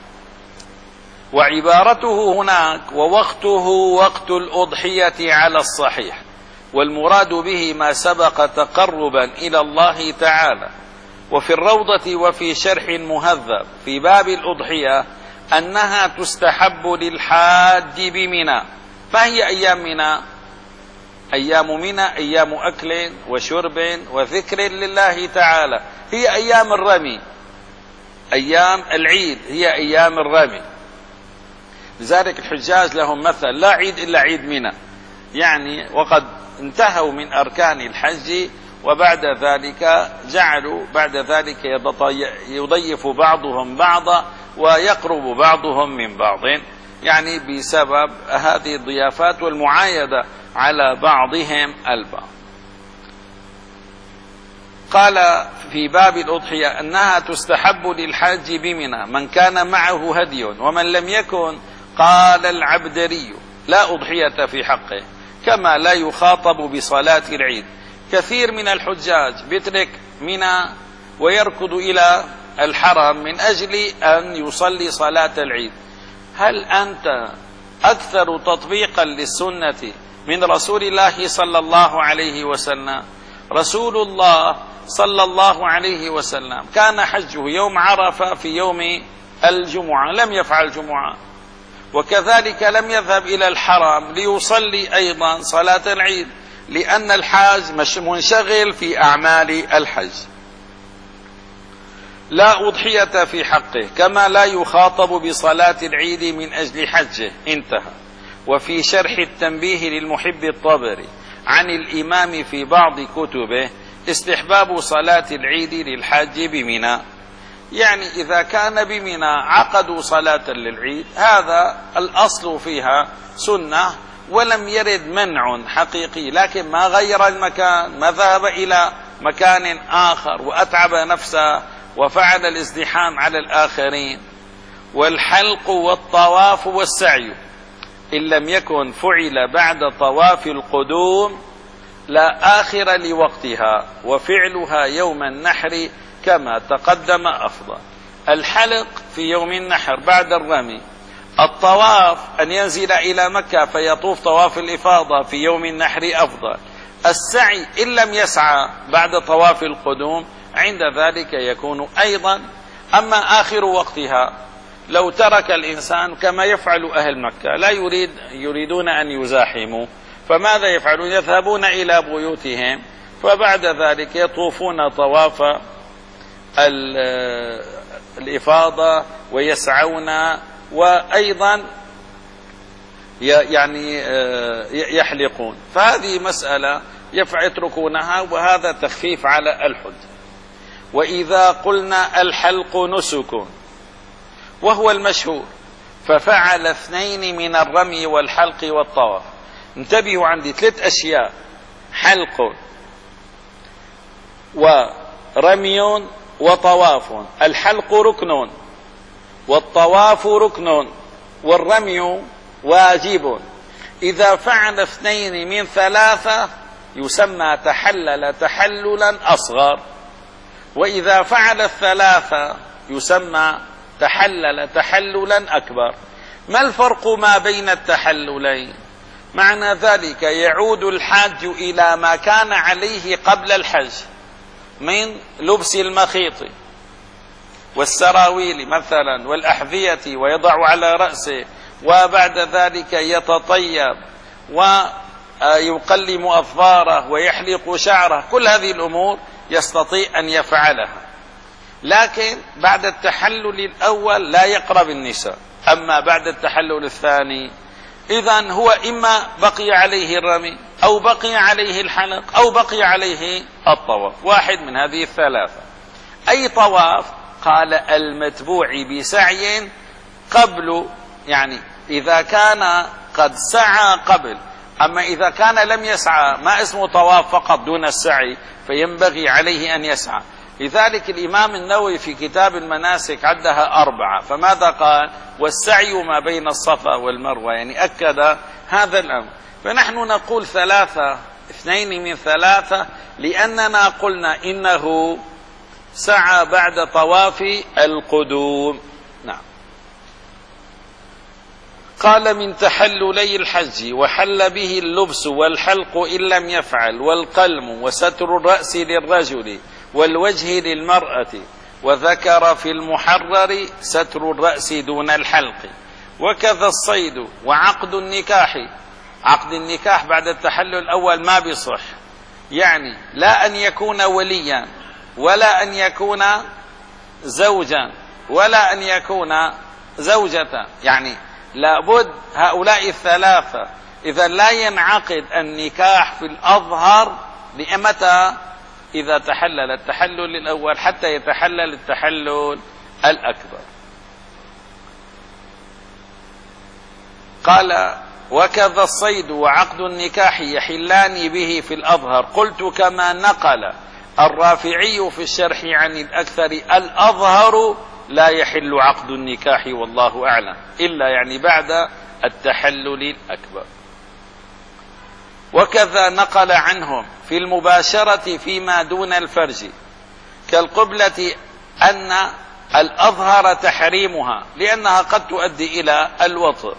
وعبارته هناك ووقته وقت الأضحية على الصحيح، والمراد به ما سبق تقربا إلى الله تعالى. وفي الروضة وفي شرح مهذب في باب الأضحية أنها تستحب للحاج بمنى. ما هي أيام منى؟ أيام منى أيام أكل وشرب وذكر لله تعالى، هي أيام الرمي، أيام العيد هي أيام الرمي. لذلك الحجاج لهم مثل: لا عيد إلا عيد منى، يعني وقد انتهوا من أركان الحج، وبعد ذلك جعلوا بعد ذلك يضيف بعضهم بعضا ويقرب بعضهم من بعض، يعني بسبب هذه الضيافات والمعايدة على بعضهم البعض. قال في باب الأضحية أنها تستحب للحاج بمنى من كان معه هدي، ومن لم يكن قال العبدري لا أضحية في حقه، كما لا يخاطب بصلاة العيد. كثير من الحجاج بيترك منى ويركض إلى الحرم من أجل أن يصلي صلاة العيد. هل أنت أكثر تطبيقا للسنة من رسول الله صلى الله عليه وسلم؟ رسول الله صلى الله عليه وسلم كان حجه يوم عرفة في يوم الجمعة، لم يفعل جمعة، وكذلك لم يذهب إلى الحرم ليصلي أيضا صلاة العيد، لأن الحاج منشغل في أعمال الحج. لا أضحية في حقه، كما لا يخاطب بصلاة العيد من أجل حجه. انتهى. وفي شرح التنبيه للمحب الطبري عن الإمام في بعض كتبه استحباب صلاة العيد للحاج بمنى، يعني إذا كان بمنى عقدوا صلاة للعيد، هذا الأصل فيها سنة، ولم يرد منع حقيقي، لكن ما غير المكان، ما ذهب إلى مكان آخر وأتعب نفسه وفعل الازدحام على الآخرين. والحلق والطواف والسعي إن لم يكن فعل بعد طواف القدوم لا آخر لوقتها، وفعلها يوم النحر كما تقدم أفضل. الحلق في يوم النحر بعد الرمي، الطواف أن ينزل إلى مكة فيطوف طواف الإفاضة في يوم النحر أفضل. السعي إن لم يسعى بعد طواف القدوم عند ذلك يكون أيضا. أما آخر وقتها لو ترك الإنسان كما يفعل أهل مكة، لا يريد يريدون أن يزاحموا، فماذا يفعلون؟ يذهبون إلى بيوتهم، فبعد ذلك يطوفون طواف الإفاضة ويسعون، وأيضا يعني يحلقون. فهذه مسألة يتركونها، وهذا تخفيف على الحج. وإذا قلنا الحلق نسك وهو المشهور، ففعل اثنين من الرمي والحلق والطواف. انتبهوا، عندي ثلاث أشياء: حلق ورمي وطواف. الحلق ركن، والطواف ركن، والرمي واجب. إذا فعل اثنين من ثلاثة يسمى تحلل تحللا أصغر، وإذا فعل الثلاثة يسمى تحلل تحللا أكبر. ما الفرق ما بين التحللين؟ معنى ذلك يعود الحاج إلى ما كان عليه قبل الحج من لبس المخيط والسراويل مثلا والأحذية، ويضع على رأسه، وبعد ذلك يتطيب ويقلم أظفاره ويحلق شعره. كل هذه الأمور يستطيع أن يفعلها، لكن بعد التحلل الأول لا يقرب النساء. أما بعد التحلل الثاني إذن هو إما بقي عليه الرمي، أو بقي عليه الحلق، أو بقي عليه الطواف، واحد من هذه الثلاثة. أي طواف؟ قال المتبوع بسعي قبل، يعني إذا كان قد سعى قبل. أما إذا كان لم يسعى، ما اسمه طواف فقط دون السعي، فينبغي عليه أن يسعى. لذلك الإمام النووي في كتاب المناسك عدها أربعة، فماذا قال؟ والسعي ما بين الصفا والمروة، يعني أكد هذا الأمر. فنحن نقول ثلاثة، اثنين من ثلاثة، لأننا قلنا إنه سعى بعد طواف القدوم. نعم. قال من تحللي الحج وحل به اللبس والحلق إن لم يفعل، والقلم وستر الرأس للرجل والوجه للمرأة وذكر في المحرر ستر الرأس دون الحلق. وكذا الصيد وعقد النكاح. عقد النكاح بعد التحلل الأول ما بيصح، يعني لا أن يكون وليا ولا أن يكون زوجا ولا أن يكون زوجة، يعني لابد هؤلاء الثلاثة إذا لا ينعقد النكاح في الأظهر لمتى؟ إذا تحلل التحلل الأول حتى يتحلل التحلل الأكبر. قال وكذا الصيد وعقد النكاح يحلان به في الأظهر. قلت كما نقل الرافعي في الشرح عن الأكثر الأظهر لا يحل عقد النكاح والله أعلم إلا يعني بعد التحلل الأكبر. وكذا نقل عنهم في المباشرة فيما دون الفرج كالقبلة أن الأظهر تحريمها لأنها قد تؤدي إلى الوطء.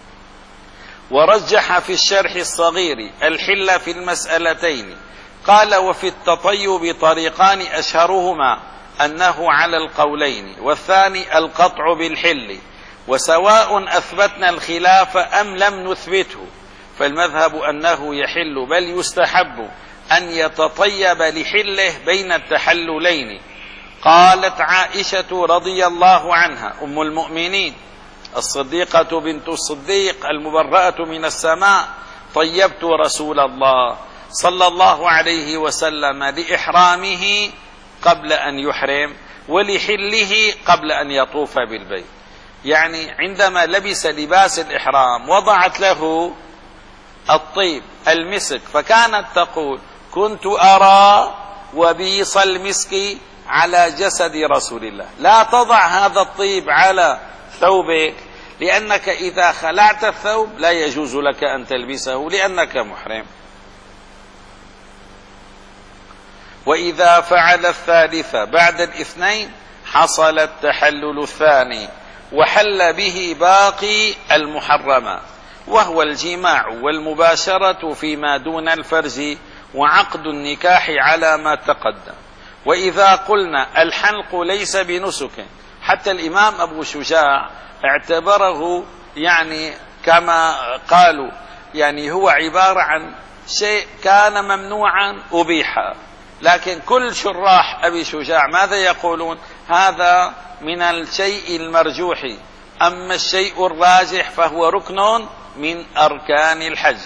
ورجح في الشرح الصغير الحل في المسألتين. قال وفي التطيب طريقان أشهرهما أنه على القولين والثاني القطع بالحل، وسواء أثبتنا الخلاف أم لم نثبته فالمذهب أنه يحل بل يستحب أن يتطيب لحله بين التحللين. قالت عائشة رضي الله عنها أم المؤمنين الصديقة بنت الصديق المبرأة من السماء طيبت رسول الله صلى الله عليه وسلم لإحرامه قبل أن يحرم ولحله قبل أن يطوف بالبيت، يعني عندما لبس لباس الإحرام وضعت له الطيب المسك فكانت تقول كنت أرى وبيص المسك على جسد رسول الله. لا تضع هذا الطيب على ثوبك لأنك إذا خلعت الثوب لا يجوز لك أن تلبسه لأنك محرم. وإذا فعل الثالث بعد الاثنين حصل التحلل الثاني وحل به باقي المحرمات وهو الجماع والمباشرة فيما دون الفرج وعقد النكاح على ما تقدم. وإذا قلنا الحلق ليس بنسك، حتى الإمام أبو شجاع اعتبره يعني كما قالوا يعني هو عبارة عن شيء كان ممنوعا أبيحا، لكن كل شراح أبي شجاع ماذا يقولون؟ هذا من الشيء المرجوح، أما الشيء الراجح فهو ركن من أركان الحج.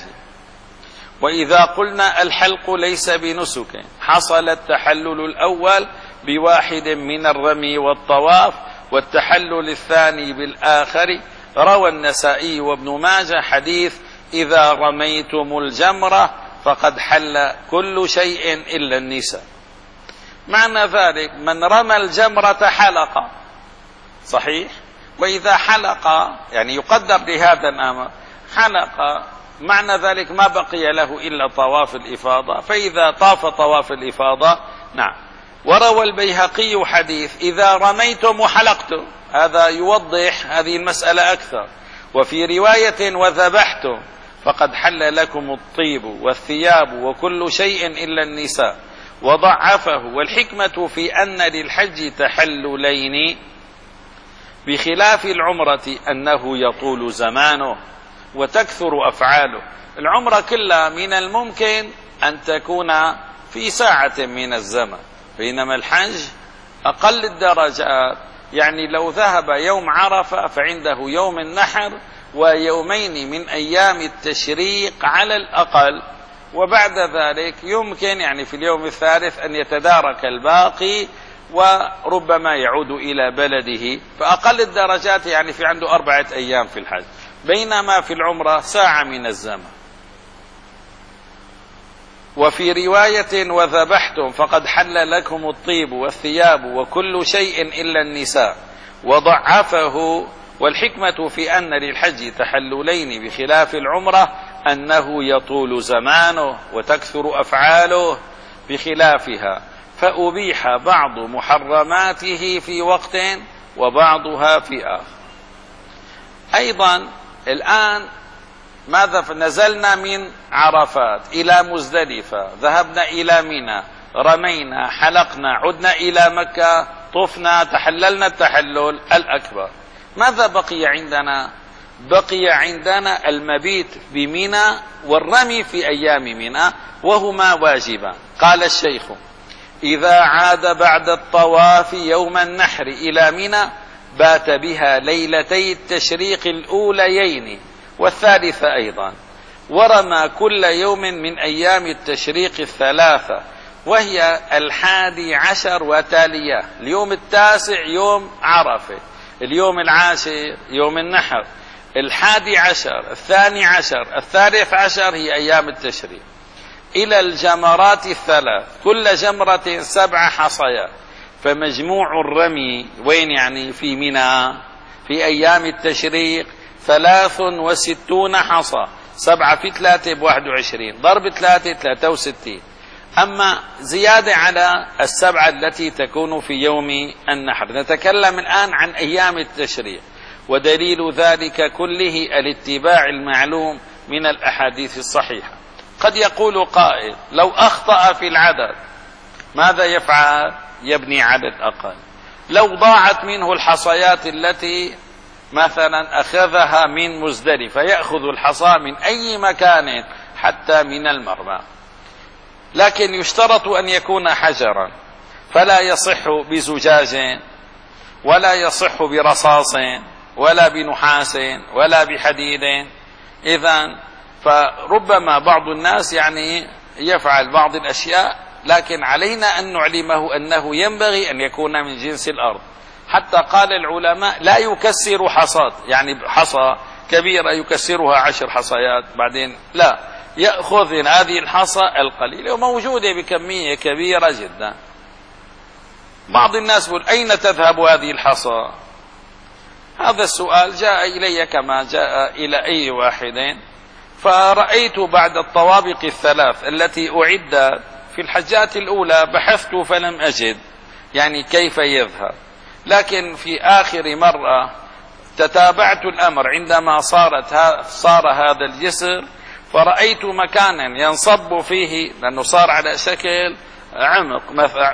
وإذا قلنا الحلق ليس بنسك حصل التحلل الأول بواحد من الرمي والطواف والتحلل الثاني بالآخر. روى النسائي وابن ماجه حديث إذا رميتم الجمرة فقد حل كل شيء إلا النساء. معنى ذلك من رمى الجمرة حلق صحيح، وإذا حلق يعني يقدر بهذا الأمر حلق معنى ذلك ما بقي له إلا طواف الإفاضة، فإذا طاف طواف الإفاضة نعم. وروى البيهقي حديث إذا رميتم وحلقتم، هذا يوضح هذه المسألة أكثر. وفي رواية وذبحتم فقد حل لكم الطيب والثياب وكل شيء إلا النساء. وضعفه. والحكمة في أن للحج تحللين بخلاف العمرة أنه يطول زمانه وتكثر أفعاله. العمرة كلها من الممكن أن تكون في ساعة من الزمن، بينما الحج أقل الدرجات، يعني لو ذهب يوم عرفة فعنده يوم النحر ويومين من أيام التشريق على الأقل، وبعد ذلك يمكن يعني في اليوم الثالث أن يتدارك الباقي وربما يعود إلى بلده، فأقل الدرجات يعني في عنده أربعة أيام في الحج، بينما في العمرة ساعة من الزمن. وفي رواية وذبحتم فقد حل لكم الطيب والثياب وكل شيء إلا النساء. وضعفه. والحكمة في أن للحج تحللين بخلاف العمرة أنه يطول زمانه وتكثر أفعاله بخلافها، فأبيح بعض محرماته في وقت وبعضها في آخر. أيضا الآن ماذا نزلنا من عرفات إلى مزدلفة، ذهبنا إلى منى، رمينا، حلقنا، عدنا إلى مكة، طفنا تحللنا التحلل الأكبر. ماذا بقي عندنا؟ بقي عندنا المبيت بمنى والرمي في أيام منى، وهما واجبان. قال الشيخ: إذا عاد بعد الطواف يوم النحر إلى منى بات بها ليلتي التشريق الأوليين والثالثة أيضا، ورمى كل يوم من أيام التشريق الثلاثة، وهي الحادي عشر وتالية. اليوم التاسع يوم عرفة، اليوم العاشر يوم النحر، الحادي عشر، الثاني عشر، الثالث عشر هي أيام التشريق. إلى الجمرات الثلاث، كل جمرة سبع حصيات، فمجموع الرمي وين يعني؟ في منى في أيام التشريق ثلاث وستون حصى، سبعة في ثلاثة بواحد وعشرين، ضرب ثلاثة ثلاثة وستين. أما زيادة على السبعة التي تكون في يوم النحر. نتكلم الآن عن أيام التشريق، ودليل ذلك كله الاتباع المعلوم من الأحاديث الصحيحة. قد يقول قائل: لو أخطأ في العدد ماذا يفعل؟ يبني عدد أقل. لو ضاعت منه الحصيات التي مثلا أخذها من مزدلفة يأخذ الحصى من أي مكان حتى من المرمى، لكن يشترط أن يكون حجرا، فلا يصح بزجاج ولا يصح برصاص ولا بنحاس ولا بحديد. إذن فربما بعض الناس يعني يفعل بعض الأشياء، لكن علينا أن نعلمه أنه ينبغي أن يكون من جنس الأرض. حتى قال العلماء: لا يكسر حصاد، يعني حصى كبيرة يكسرها عشر حصيات بعدين، لا، يأخذ هذه الحصى القليلة وموجودة بكمية كبيرة جدا. بعض الناس يقول: أين تذهب هذه الحصى؟ هذا السؤال جاء إلي كما جاء إلى أي واحد، فرأيت بعد الطوابق الثلاث التي أعدت في الحجات الأولى بحثت فلم أجد يعني كيف يذهب، لكن في آخر مرة تتابعت الأمر عندما صارت صار هذا الجسر، فرأيت مكانا ينصب فيه، لأنه صار على شكل عمق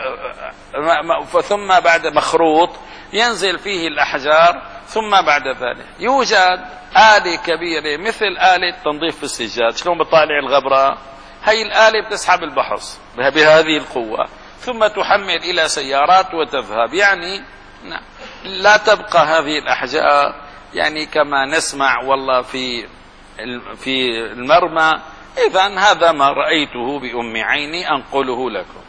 ثم بعد مخروط ينزل فيه الأحجار، ثم بعد ذلك يوجد آلة كبيرة مثل آلة تنظيف السجاد. شلون بتطالع الغبرة؟ هي الآلة بتسحب البحص بهذه القوة ثم تحمل إلى سيارات وتذهب، يعني لا تبقى هذه الأحجار يعني كما نسمع والله في في المرمى. إذن هذا ما رأيته بأم عيني أنقله لكم.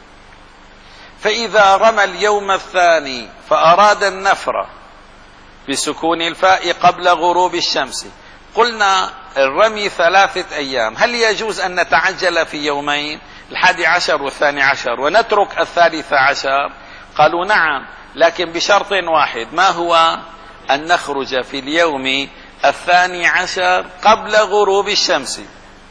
فإذا رمى اليوم الثاني فأراد النفر بسكون الفاء قبل غروب الشمس، قلنا الرمي ثلاثة أيام، هل يجوز أن نتعجل في يومين الحادي عشر والثاني عشر ونترك الثالث عشر؟ قالوا نعم، لكن بشرط واحد، ما هو؟ أن نخرج في اليوم الثاني عشر قبل غروب الشمس،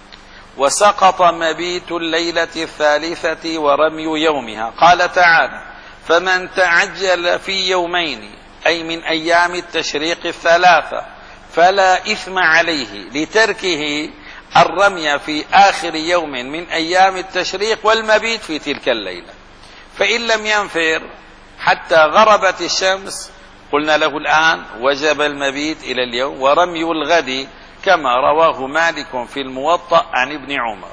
وسقط مبيت الليلة الثالثة ورمي يومها. قال تعالى: فمن تعجل في يومين، أي من أيام التشريق الثلاثة، فلا إثم عليه لتركه الرمي في آخر يوم من أيام التشريق والمبيت في تلك الليلة. فإن لم ينفر حتى غربت الشمس قلنا له الآن وجب المبيت إلى اليوم ورمي الغد، كما رواه مالك في الموطأ عن ابن عمر.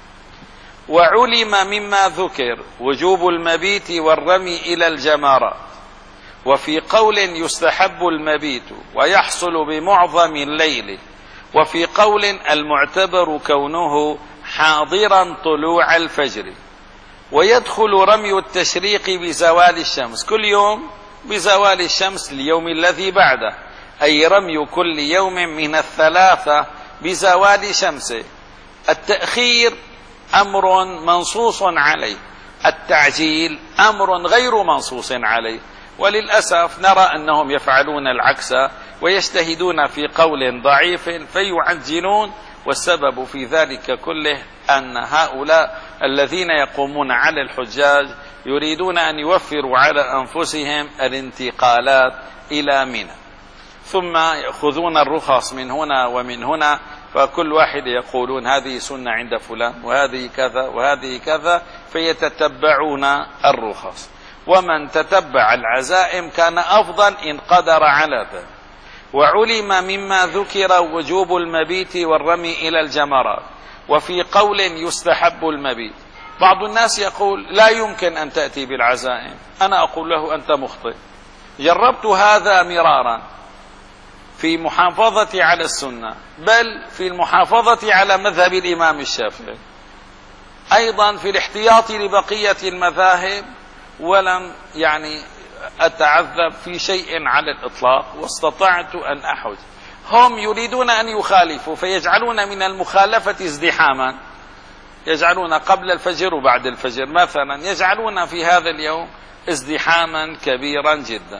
وعلم مما ذكر وجوب المبيت والرمي إلى الجمرات، وفي قول يستحب المبيت ويحصل بمعظم الليل، وفي قول المعتبر كونه حاضرا طلوع الفجر. ويدخل رمي التشريق بزوال الشمس، كل يوم بزوال الشمس اليوم الذي بعده، أي رمي كل يوم من الثلاثة بزوال شمسه. التأخير أمر منصوص عليه، التعجيل أمر غير منصوص عليه، وللأسف نرى أنهم يفعلون العكس ويجتهدون في قول ضعيف فيعجلون، والسبب في ذلك كله أن هؤلاء الذين يقومون على الحجاج يريدون أن يوفروا على أنفسهم الانتقالات إلى منى، ثم يأخذون الرخص من هنا ومن هنا، فكل واحد يقولون هذه سنة عند فلان وهذه كذا وهذه كذا، فيتتبعون الرخص. ومن تتبع العزائم كان أفضل إن قدر على ذلك. وعلم مما ذكر وجوب المبيت والرمي إلى الجمرات، وفي قول يستحب المبيت. بعض الناس يقول لا يمكن أن تأتي بالعزائم، أنا أقول له أنت مخطئ. جربت هذا مرارا في محافظة على السنة، بل في المحافظة على مذهب الإمام الشافعي، أيضا في الاحتياط لبقية المذاهب، ولم يعني أتعذب في شيء على الإطلاق، واستطعت أن أحج. هم يريدون أن يخالفوا فيجعلون من المخالفة ازدحاما، يجعلون قبل الفجر وبعد الفجر مثلا، يجعلون في هذا اليوم ازدحاما كبيرا جدا.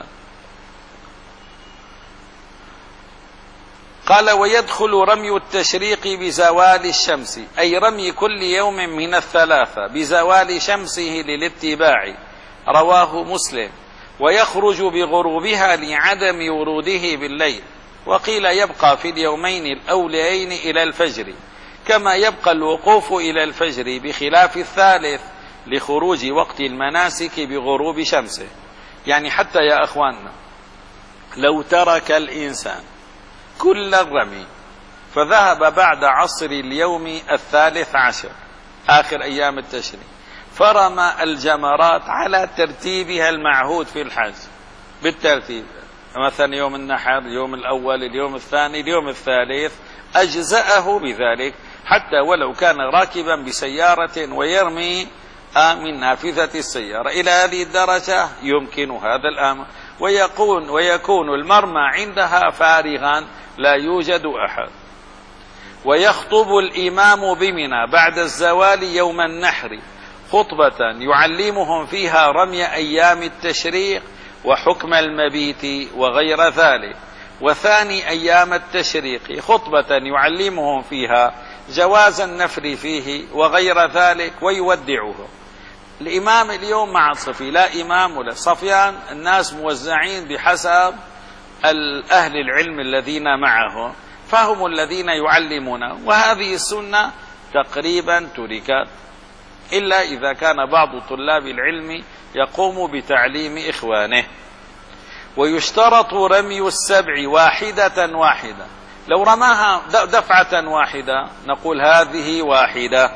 قال ويدخل رمي التشريق بزوال الشمس، أي رمي كل يوم من الثلاثة بزوال شمسه للاتباع، رواه مسلم. ويخرج بغروبها لعدم وروده بالليل، وقيل يبقى في اليومين الأوليين إلى الفجر، كما يبقى الوقوف إلى الفجر بخلاف الثالث لخروج وقت المناسك بغروب شمسه. يعني حتى يا أخواننا لو ترك الإنسان كل الرمي فذهب بعد عصر اليوم الثالث عشر آخر أيام التشريق فرمى الجمرات على ترتيبها المعهود في الحج بالترتيب، مثلا يوم النحر، اليوم الأول، اليوم الثاني، اليوم الثالث، أجزأه بذلك، حتى ولو كان راكبا بسيارة ويرمي من نافذة السيارة. إلى هذه الدرجة يمكن هذا الأمر، ويكون, ويكون المرمى عندها فارغا لا يوجد أحد. ويخطب الإمام بمنى بعد الزوال يوم النحر خطبة يعلمهم فيها رمي أيام التشريق وحكم المبيت وغير ذلك. وثاني أيام التشريق خطبة يعلمهم فيها جواز النفر فيه وغير ذلك ويودعهم. الإمام اليوم مع الصفي، لا إمام ولا صفيان، الناس موزعين بحسب أهل العلم الذين معه، فهم الذين يعلمون. وهذه السنة تقريبا تركت، إلا إذا كان بعض طلاب العلم يقوم بتعليم إخوانه. ويشترط رمي السبع واحدة واحدة، لو رماها دفعة واحدة نقول هذه واحدة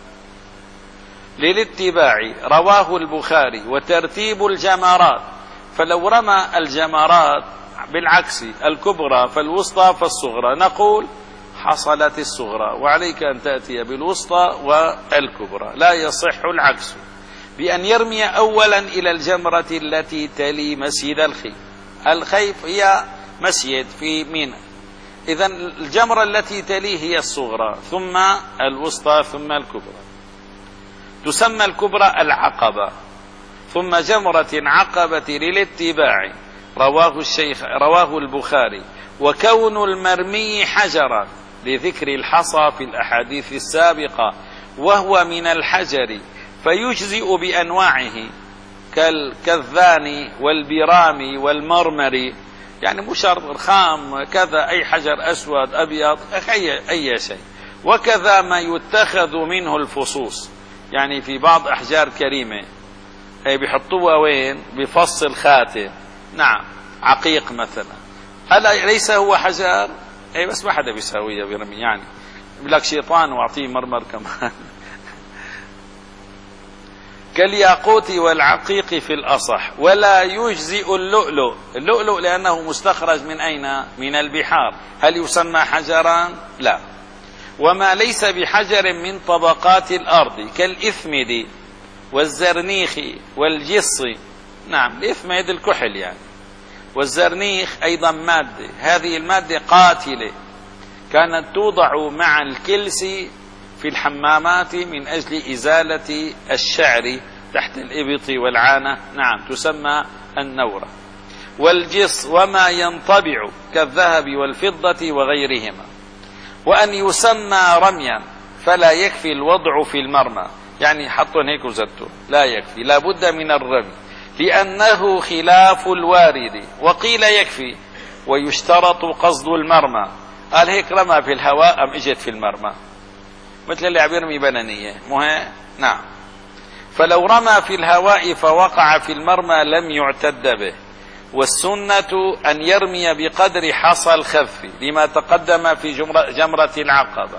للاتباع، رواه البخاري. وترتيب الجمرات، فلو رمى الجمرات بالعكس الكبرى فالوسطى فالصغرى نقول حصلت الصغرى، وعليك أن تأتي بالوسطى والكبرى، لا يصح العكس، بأن يرمي أولا إلى الجمرة التي تلي مسجد الخيف. الخيف هي مسجد في منى، إذن الجمرة التي تليه هي الصغرى ثم الوسطى ثم الكبرى، تسمى الكبرى العقبة، ثم جمرة عقبة للاتباع، رواه الشيخ رواه البخاري. وكون المرمي حجرا لذكر الحصى في الأحاديث السابقة، وهو من الحجر فيجزئ بأنواعه كالكذان والبرام والمرمر، يعني مشر رخام كذا، أي حجر أسود أبيض أي, أي شيء. وكذا ما يتخذ منه الفصوص، يعني في بعض أحجار كريمة أي بيحطوها وين؟ بفص الخاتم، نعم، عقيق مثلا، ألا ليس هو حجر؟ أي بس ما حدا بيساويه برمي، يعني يقول لك شيطان واعطيه مرمر كمان. كالياقوت والعقيق في الأصح. ولا يجزئ اللؤلؤ، اللؤلؤ لأنه مستخرج من أين؟ من البحار، هل يسمى حجرا؟ لا. وما ليس بحجر من طبقات الأرض كالإثمد والزرنيخ والجص، نعم، الإثمد الكحل يعني، والزرنيخ أيضا مادة، هذه المادة قاتلة، كانت توضع مع الكلس في الحمامات من أجل إزالة الشعر تحت الإبط والعانة، نعم، تسمى النورة. والجص وما ينطبع كالذهب والفضة وغيرهما. وأن يسمى رميا فلا يكفي الوضع في المرمى، يعني حطون هيك وزدتون، لا يكفي، لا بد من الرمي، لأنه خلاف الوارد. وقيل يكفي ويشترط قصد المرمى، قال هيك رمى في الهواء أم اجت في المرمى، مثل اللي عم يرمي بنانية مه، نعم. فلو رمى في الهواء فوقع في المرمى لم يعتد به. والسنة أن يرمي بقدر حصى الخف لما تقدم في جمرة العقبة.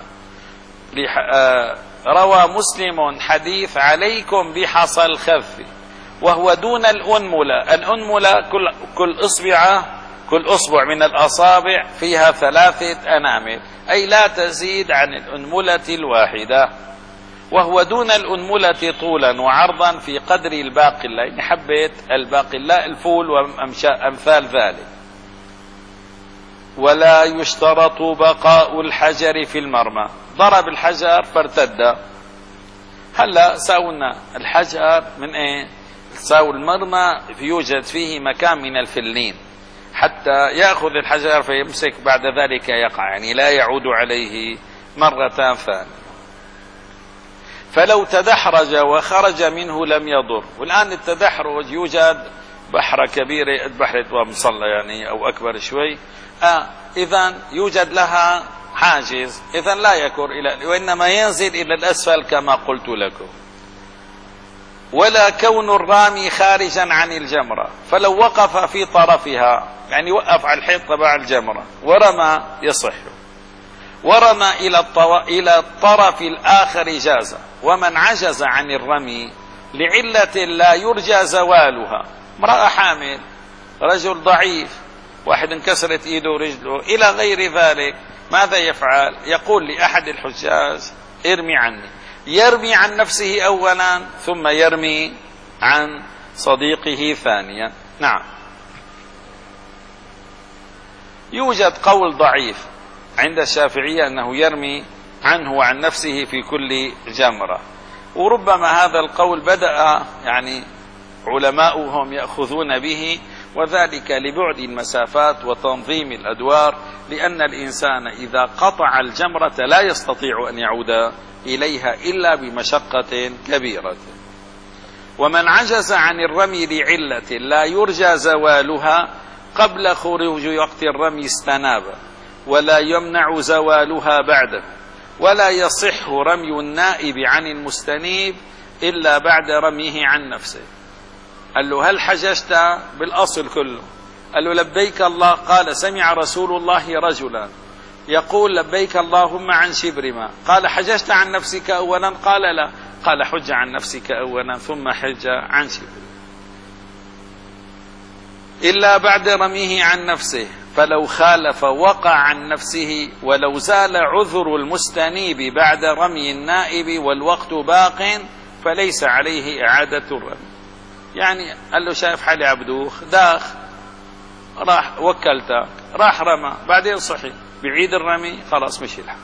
روى مسلم حديث عليكم بحصى الخف، وهو دون الأنملة. الأنملة كل, كل إصبع كل أصبع من الأصابع فيها ثلاثة أنامل، أي لا تزيد عن الأنملة الواحدة، وهو دون الأنملة طولا وعرضا في قدر الباقلة، يعني حبة الباقلة الفول وأمثال ذلك. ولا يشترط بقاء الحجر في المرمى. ضرب الحجر فارتد، هلا ساونا الحجر من ايه؟ ساو المرمى يوجد فيه مكان من الفلين حتى يأخذ الحجر فيمسك بعد ذلك يقع، يعني لا يعود عليه مرة ثانية. فلو تدحرج وخرج منه لم يضر. والآن التدحرج يوجد بحرة كبيرة، بحرة ومصلى يعني أو أكبر شوي، آه إذن يوجد لها حاجز، إذن لا يكر إلى، وإنما ينزل إلى الأسفل كما قلت لكم. ولا كون الرامي خارجا عن الجمرة. فلو وقف في طرفها، يعني وقف على الحيط تبع الجمرة ورمى يصح، ورمى إلى إلى الطرف الآخر جاز. ومن عجز عن الرمي لعلة لا يرجى زوالها، امرأة حامل، رجل ضعيف، واحد انكسرت ايده ورجله إلى غير ذلك، ماذا يفعل؟ يقول لأحد الحجاج ارمي عني، يرمي عن نفسه أولا ثم يرمي عن صديقه ثانيا. نعم. يوجد قول ضعيف عند الشافعية أنه يرمي عنه وعن نفسه في كل جمرة، وربما هذا القول بدأ يعني علماؤهم يأخذون به، وذلك لبعد المسافات وتنظيم الأدوار، لأن الإنسان إذا قطع الجمرة لا يستطيع أن يعود إليها إلا بمشقة كبيرة. ومن عجز عن الرمي لعلة لا يرجى زوالها قبل خروج وقت الرمي استناب، ولا يمنع زوالها بعده. ولا يصح رمي النائب عن المستنيب إلا بعد رميه عن نفسه. قال له هل حججت؟ بالأصل كله. قال له لبيك الله، قال سمع رسول الله رجلا يقول لبيك اللهم عن شبر ما، قال حججت عن نفسك أولا؟ قال لا، قال حج عن نفسك أولا ثم حج عن شبر، إلا بعد رميه عن نفسه. فلو خالف وقع عن نفسه، ولو زال عذر المستنيب بعد رمي النائب والوقت باق فليس عليه إعادة الرمي. يعني قال له شايف حالي عبدوخ داخ، راح وكلته، راح رمى، بعدين صحي بعيد الرمي، خلاص مشي الحال.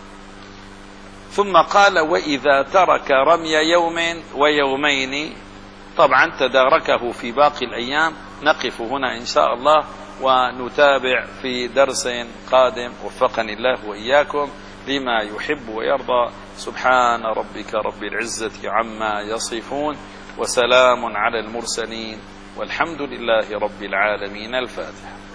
ثم قال وإذا ترك رمي يوم ويومين، طبعا تداركه في باقي الأيام. نقف هنا إن شاء الله ونتابع في درس قادم، وفقني الله وإياكم لما يحب ويرضى. سبحان ربك رب العزة عما يصفون، وسلام على المرسلين، والحمد لله رب العالمين. الفاتحة.